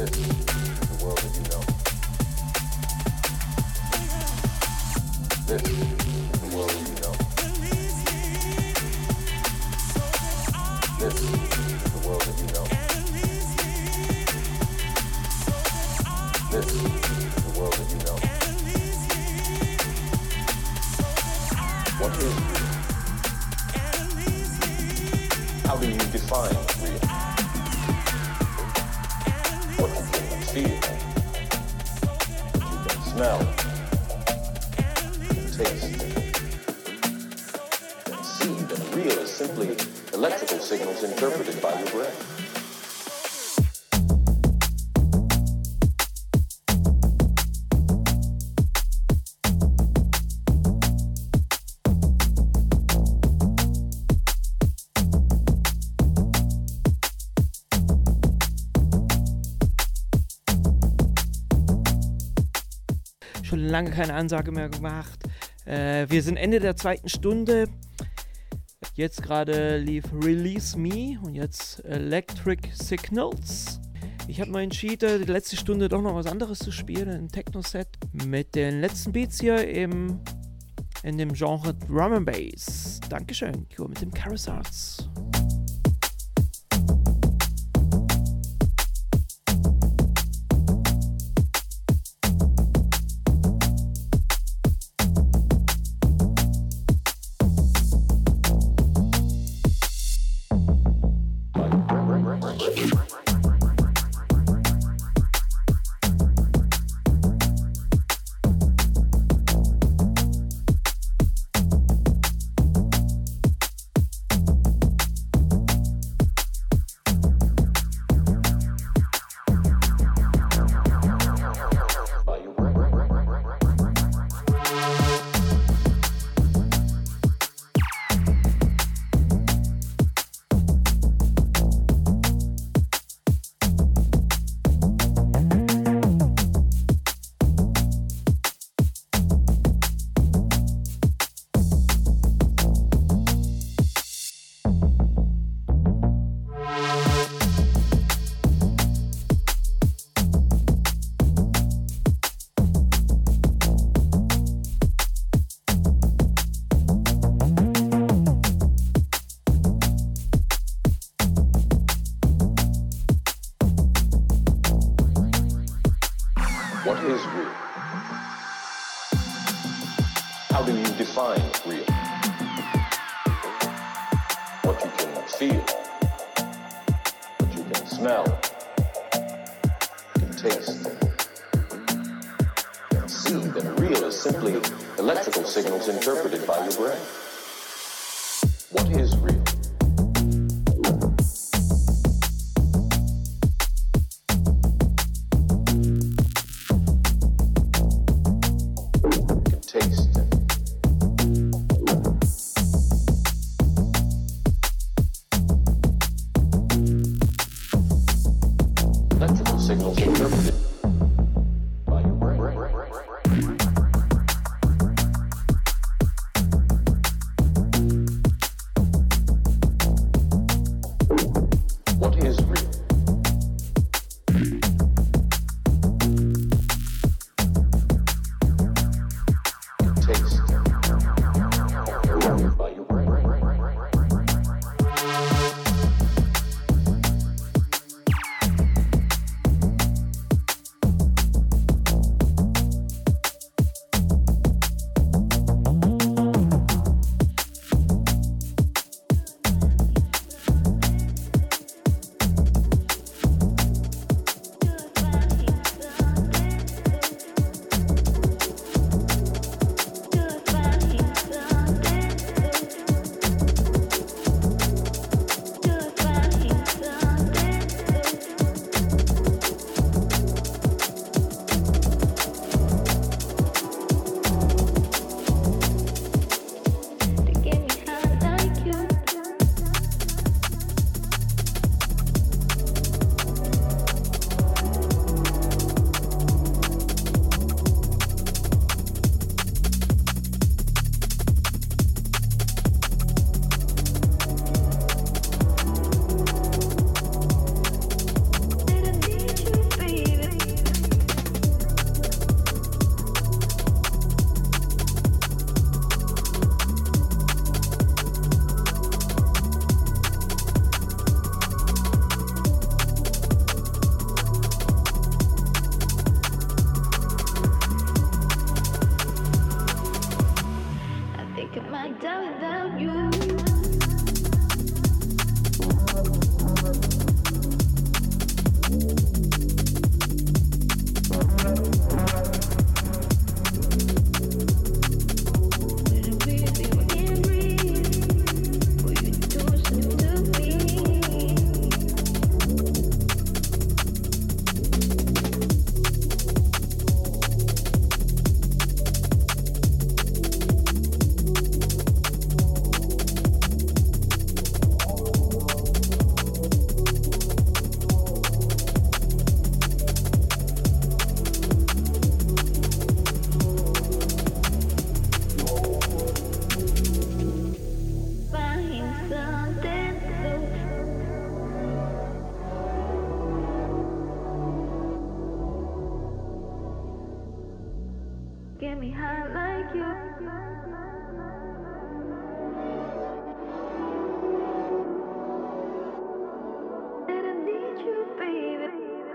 Schon lange keine Ansage mehr gemacht. Äh, wir sind Ende der zweiten Stunde. Jetzt gerade lief Release Me und jetzt Electric Signals. Ich habe mal entschieden, die letzte Stunde doch noch was anderes zu spielen, ein Techno-Set mit den letzten Beats hier im, in dem Genre Drum and Bass. Dankeschön, hier mit dem Carousels. me high like you. That I need you, baby.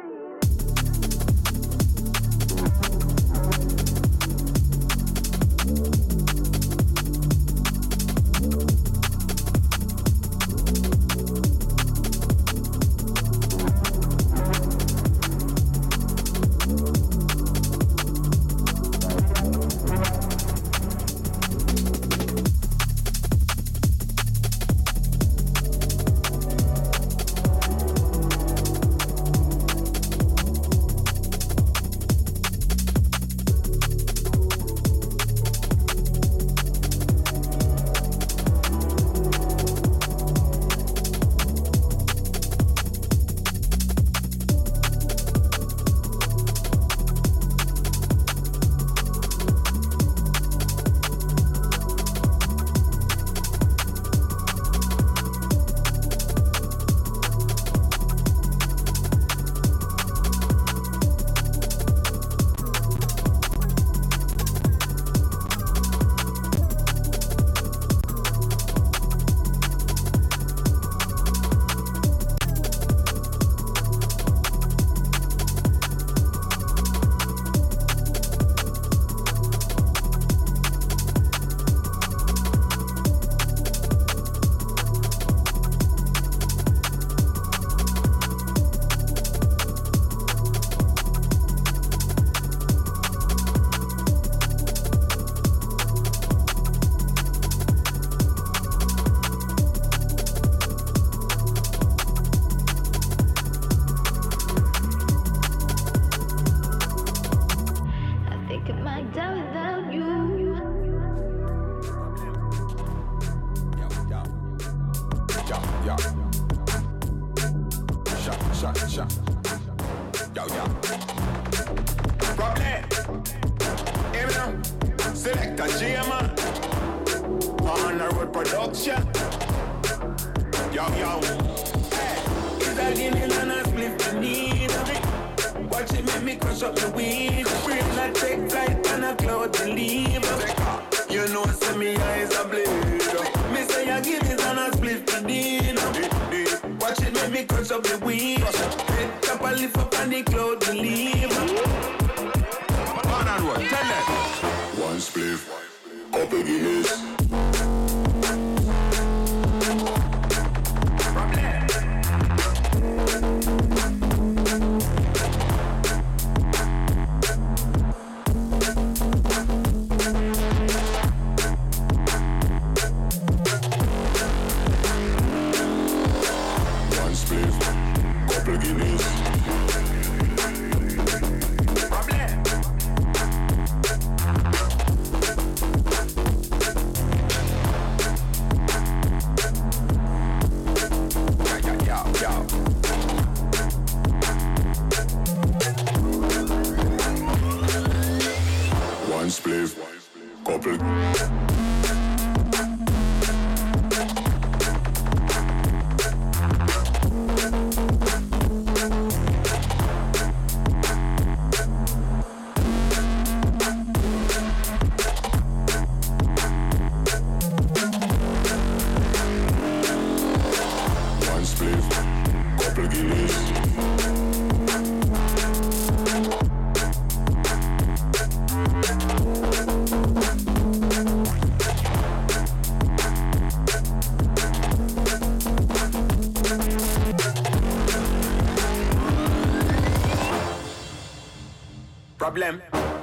Problem.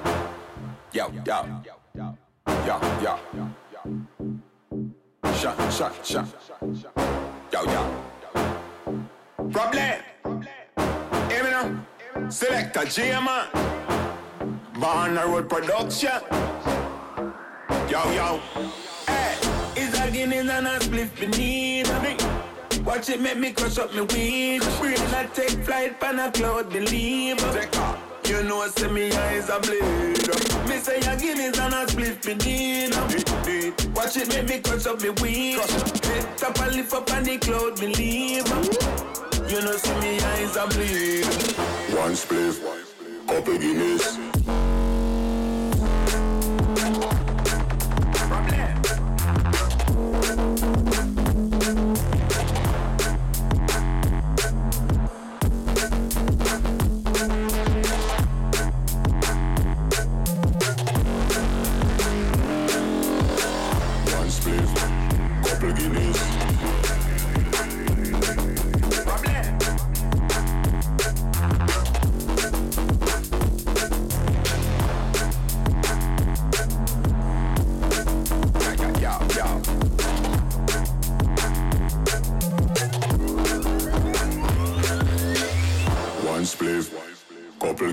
Yo, yo, yo, yo. Shot, shot, shot. Yo, yo. Problem. Hear me now. Select a J-Man. Born a road production. Yo, yo. Hey, it's a Guinness and a spliff beneath me. Watch it make me crush up my weed. Brain I take flight pan a cloud believe. Take off. You know, say me eyes are bleed. Me say a Guinness and a split me need. Watch it make me crush up me weed. Head top and lift up on the cloud, believe. You know, say me eyes are bleed. One split, couple Guinness. please. Couple.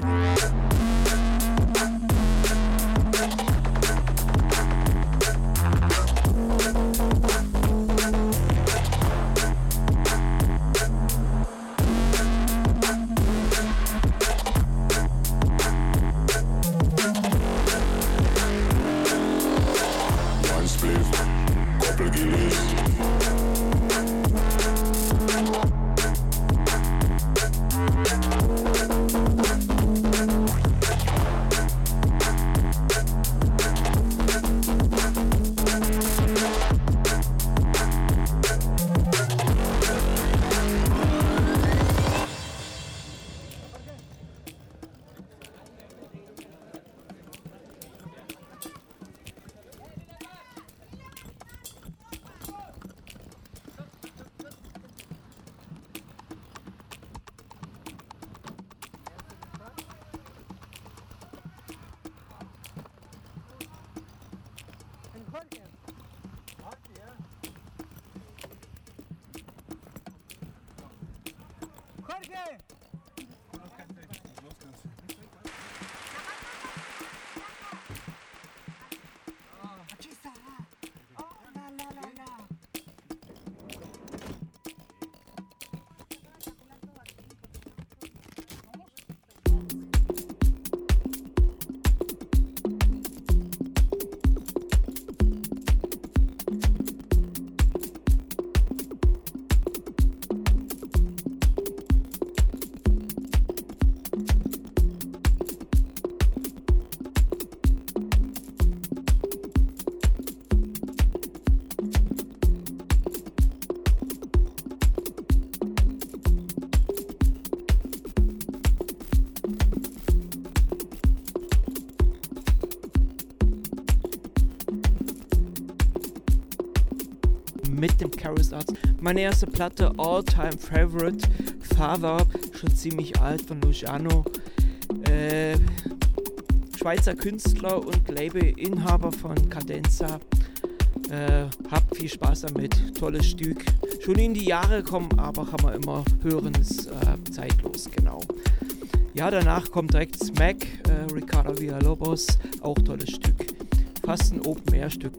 Mit dem Carousel Arts. Meine erste Platte, All-Time Favorite, Father, schon ziemlich alt, von Luciano. Äh, Schweizer Künstler und Labelinhaber von Cadenza. Äh, habt viel Spaß damit, tolles Stück. Schon in die Jahre kommen, aber kann man immer hören, ist äh, zeitlos, genau. Ja, danach kommt direkt Smack, äh, Ricardo Villalobos, auch tolles Stück. Fast ein Open-Air-Stück.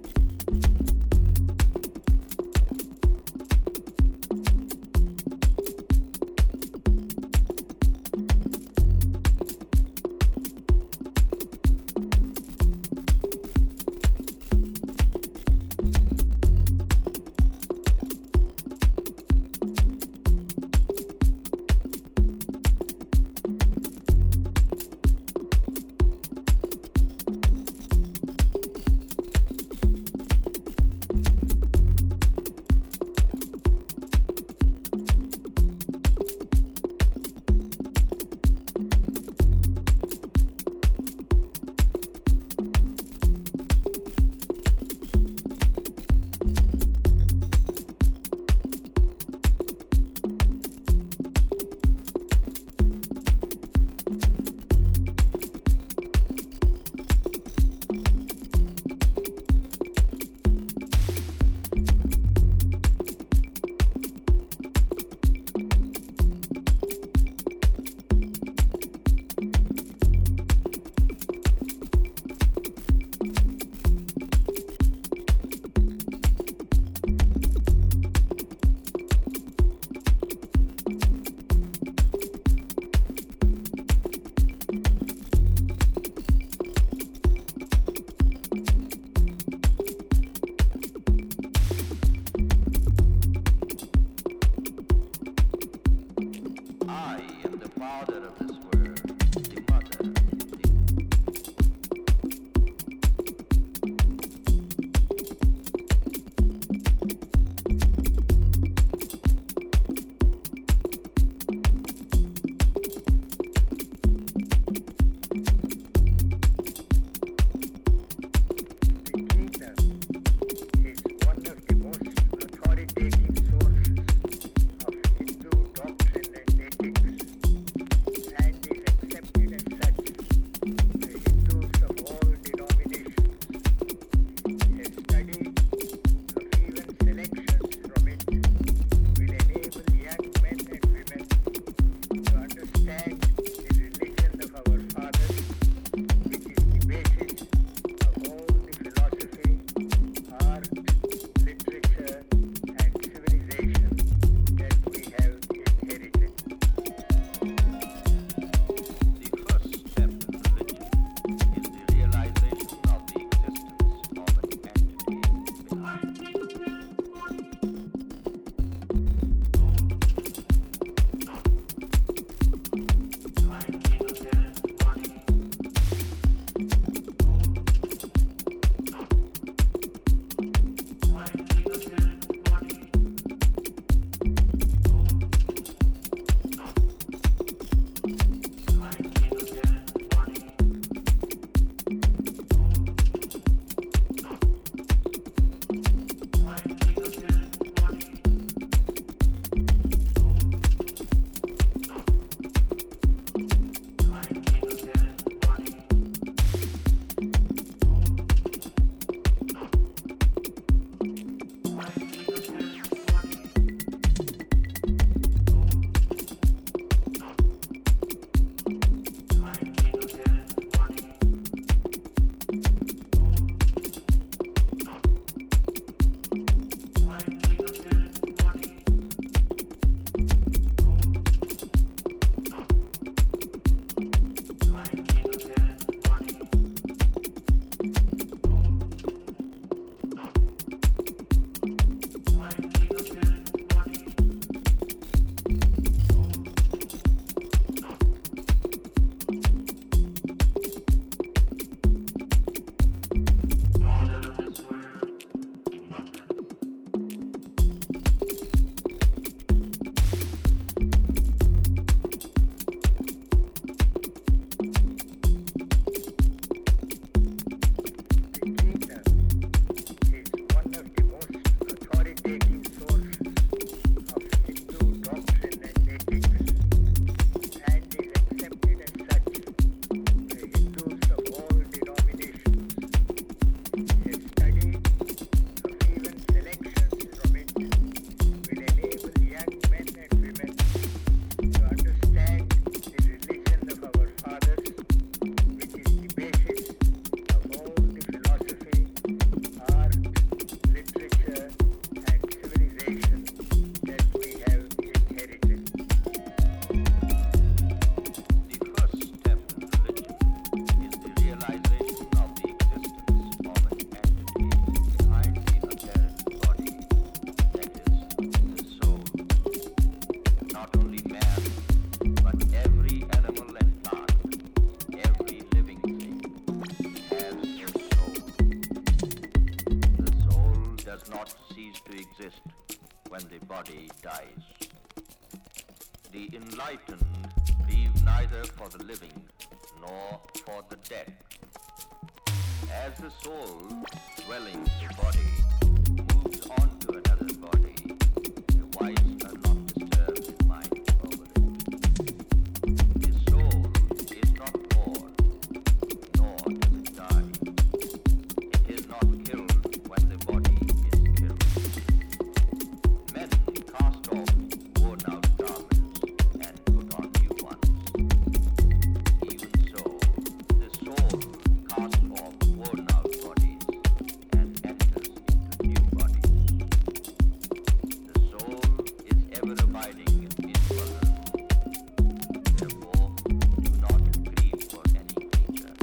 body dies. The enlightened grieve neither for the living nor for the dead. As the soul, dwelling the body, moves on to another body, the wise are not disturbed in mind over it. The soul is not born, nor does it die. It is not killed when the body is killed. Men cast off worn-out garments and put on new ones. Even so, the soul casts off worn-out bodies and enters into new bodies. The soul is ever abiding in brother. Therefore, do not grieve for any creature.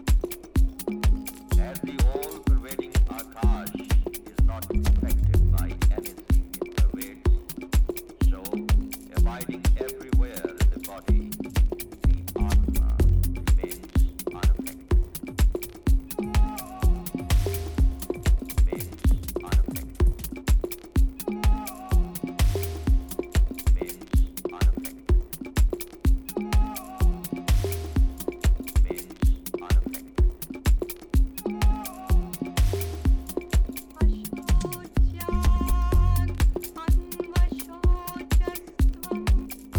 As the all-pervading Akash is not affected by anything it pervades, so, abiding everywhere in the body, the Atma remains unaffected. Remains unaffected. Remains unaffected. Remains unaffected. Ashochan anvashocastvam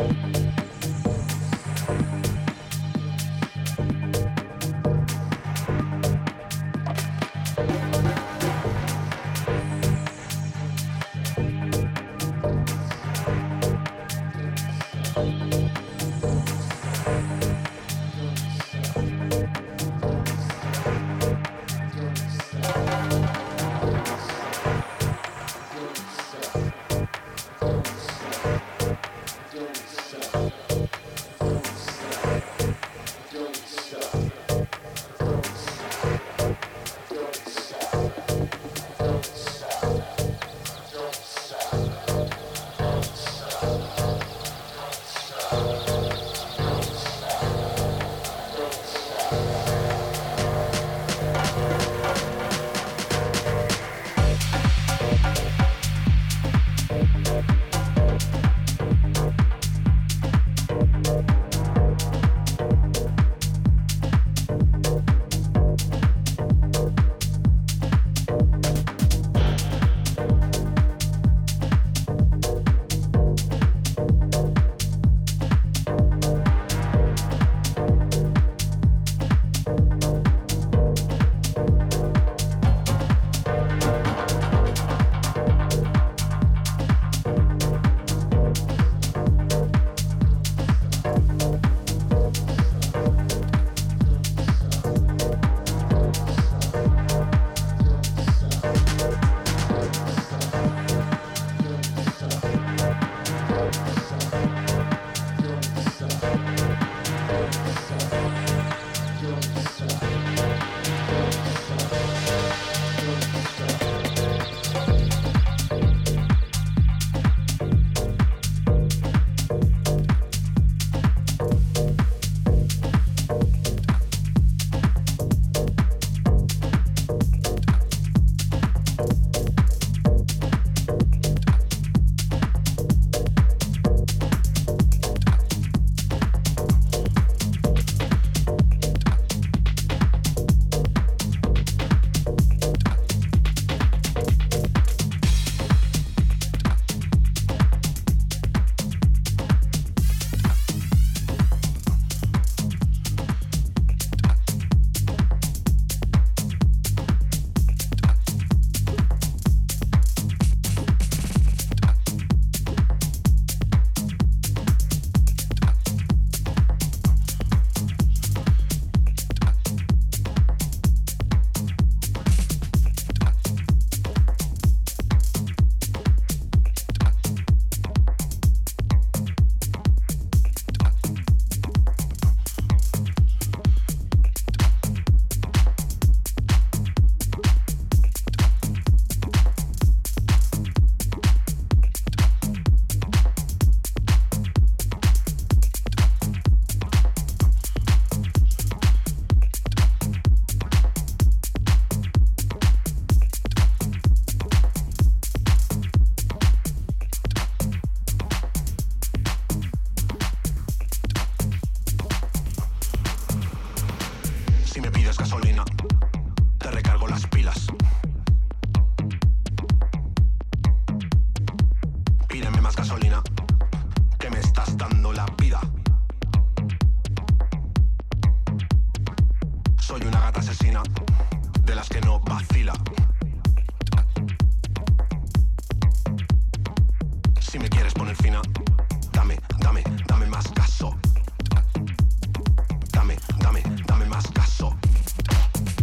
Dame, dame, dame más caso.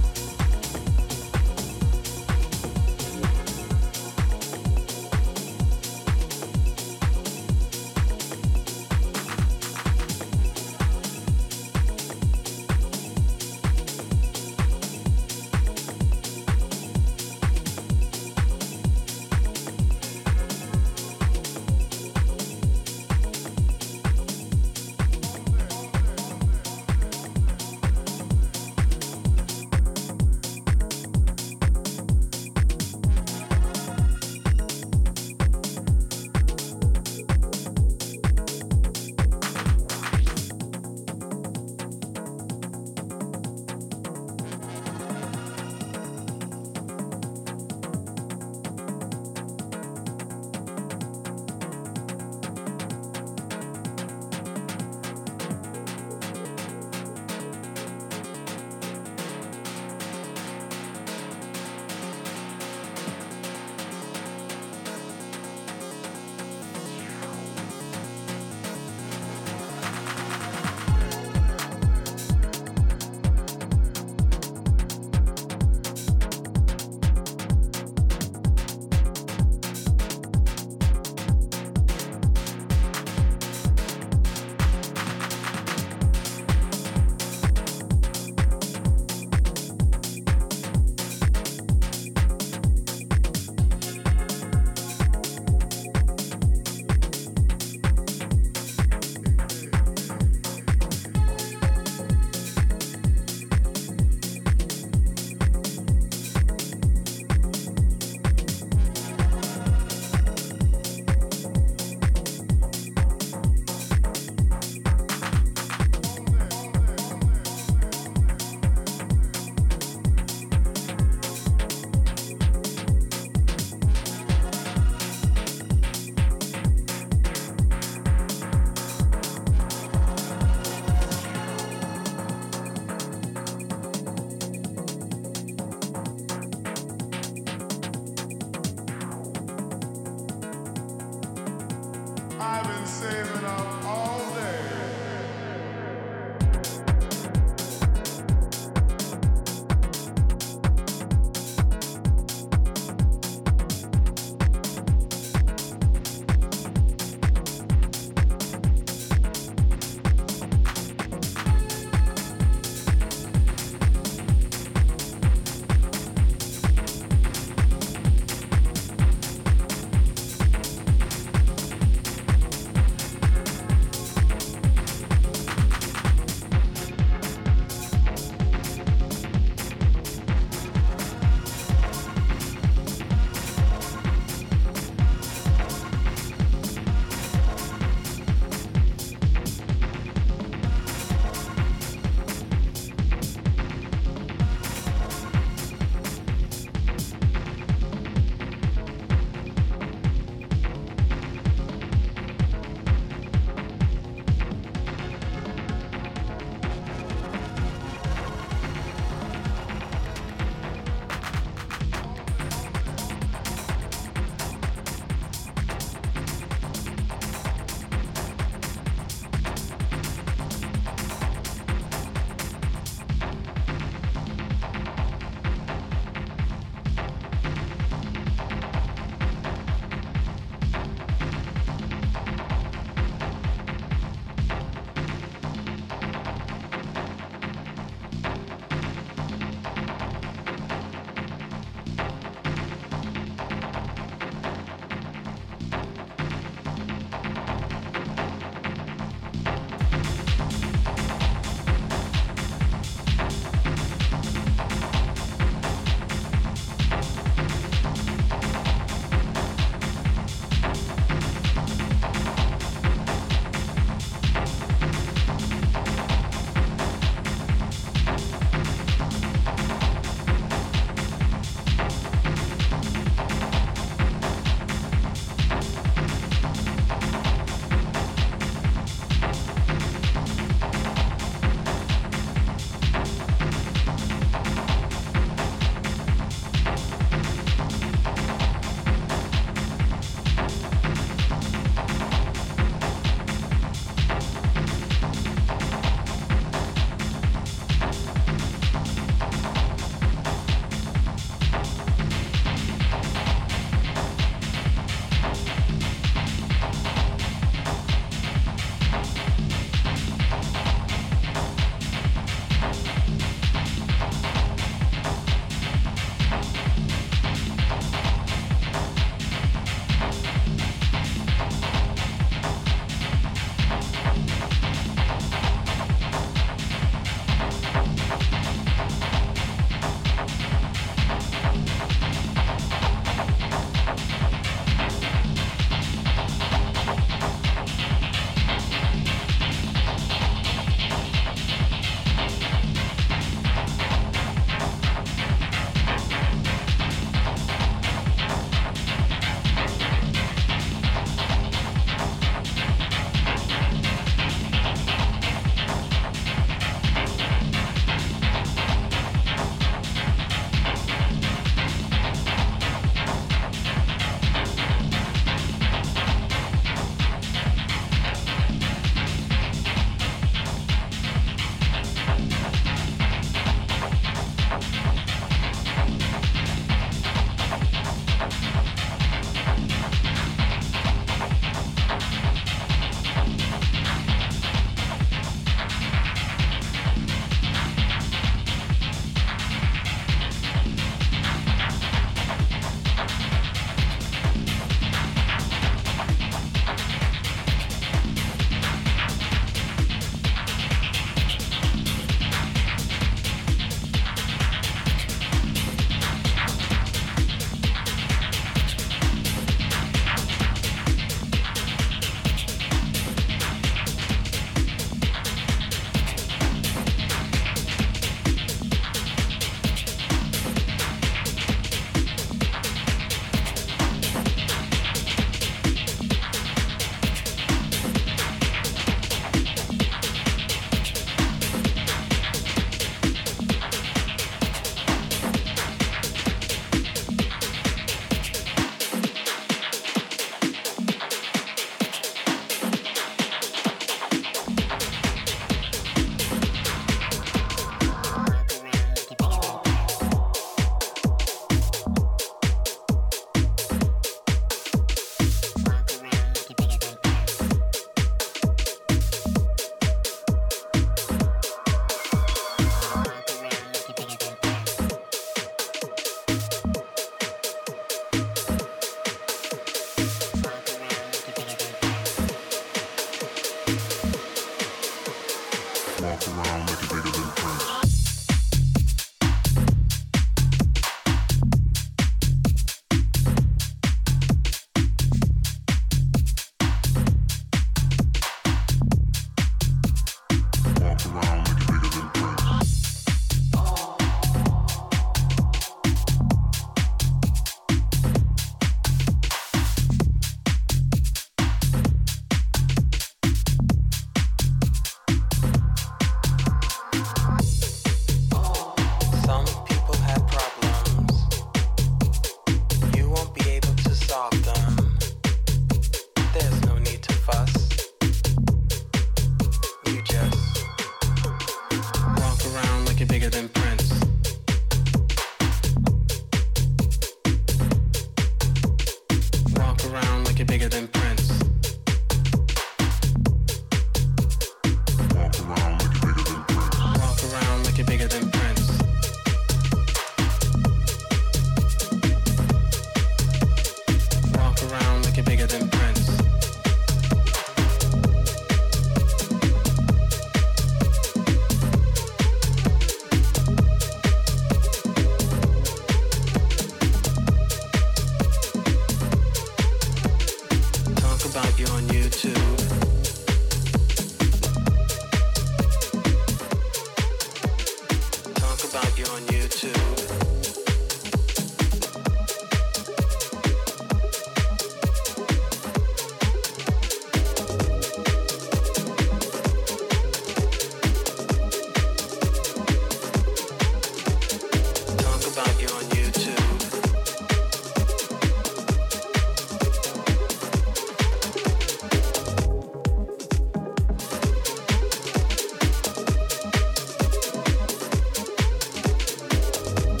YouTube.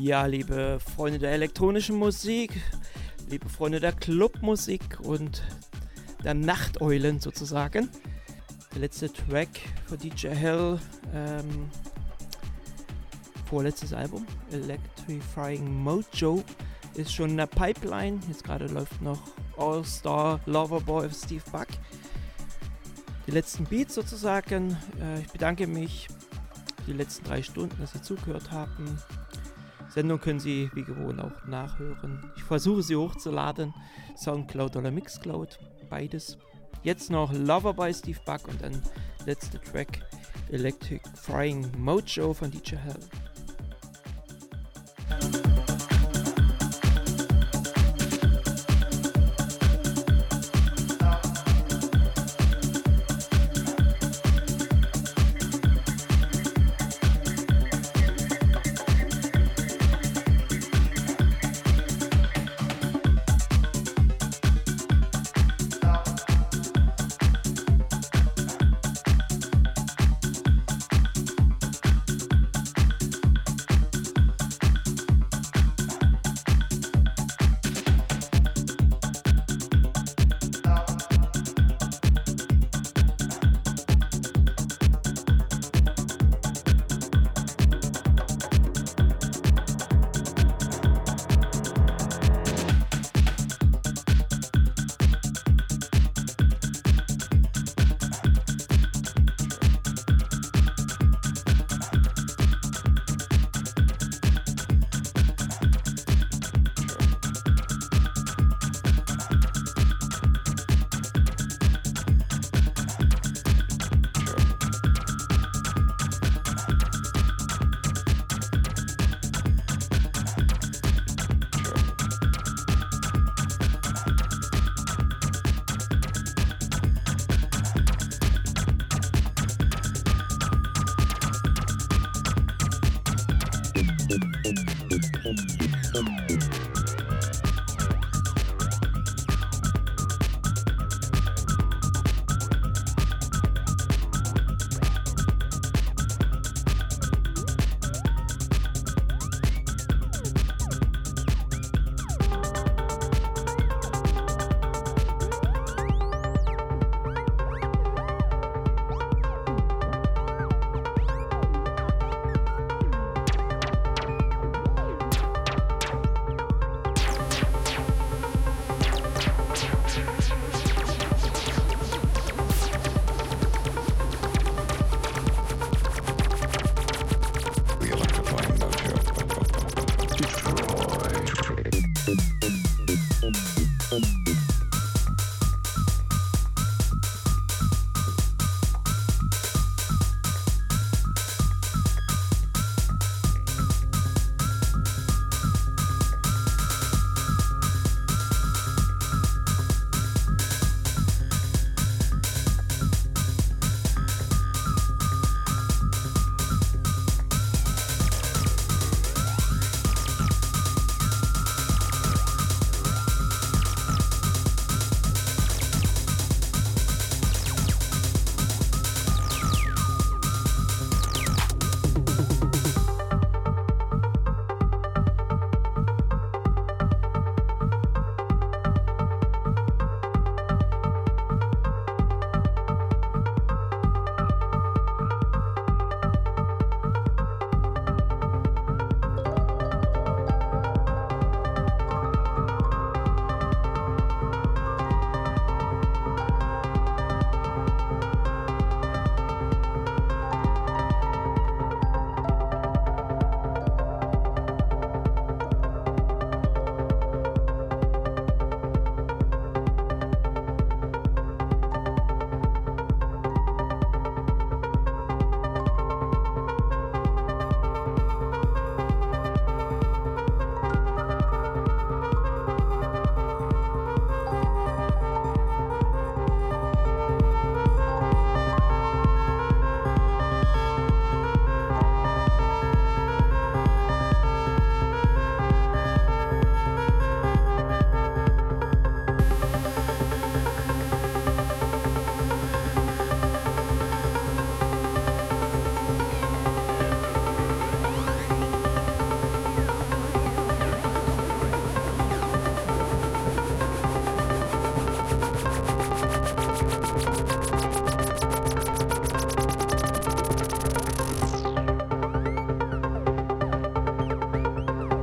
Ja, liebe Freunde der elektronischen Musik, liebe Freunde der Clubmusik und der Nachteulen sozusagen. Der letzte Track von D J Hell, ähm, vorletztes Album, Electrifying Mojo, ist schon in der Pipeline. Jetzt gerade läuft noch All-Star Loverboy of Steve Buck. Die letzten Beats sozusagen. Äh, ich bedanke mich für die letzten drei Stunden, dass Sie zugehört haben. Sendung können Sie wie gewohnt auch nachhören. Ich versuche sie hochzuladen. Soundcloud oder Mixcloud, beides. Jetzt noch Lover by Steve Buck und dann letzter Track Electrifying Mojo von D J Hell.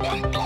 One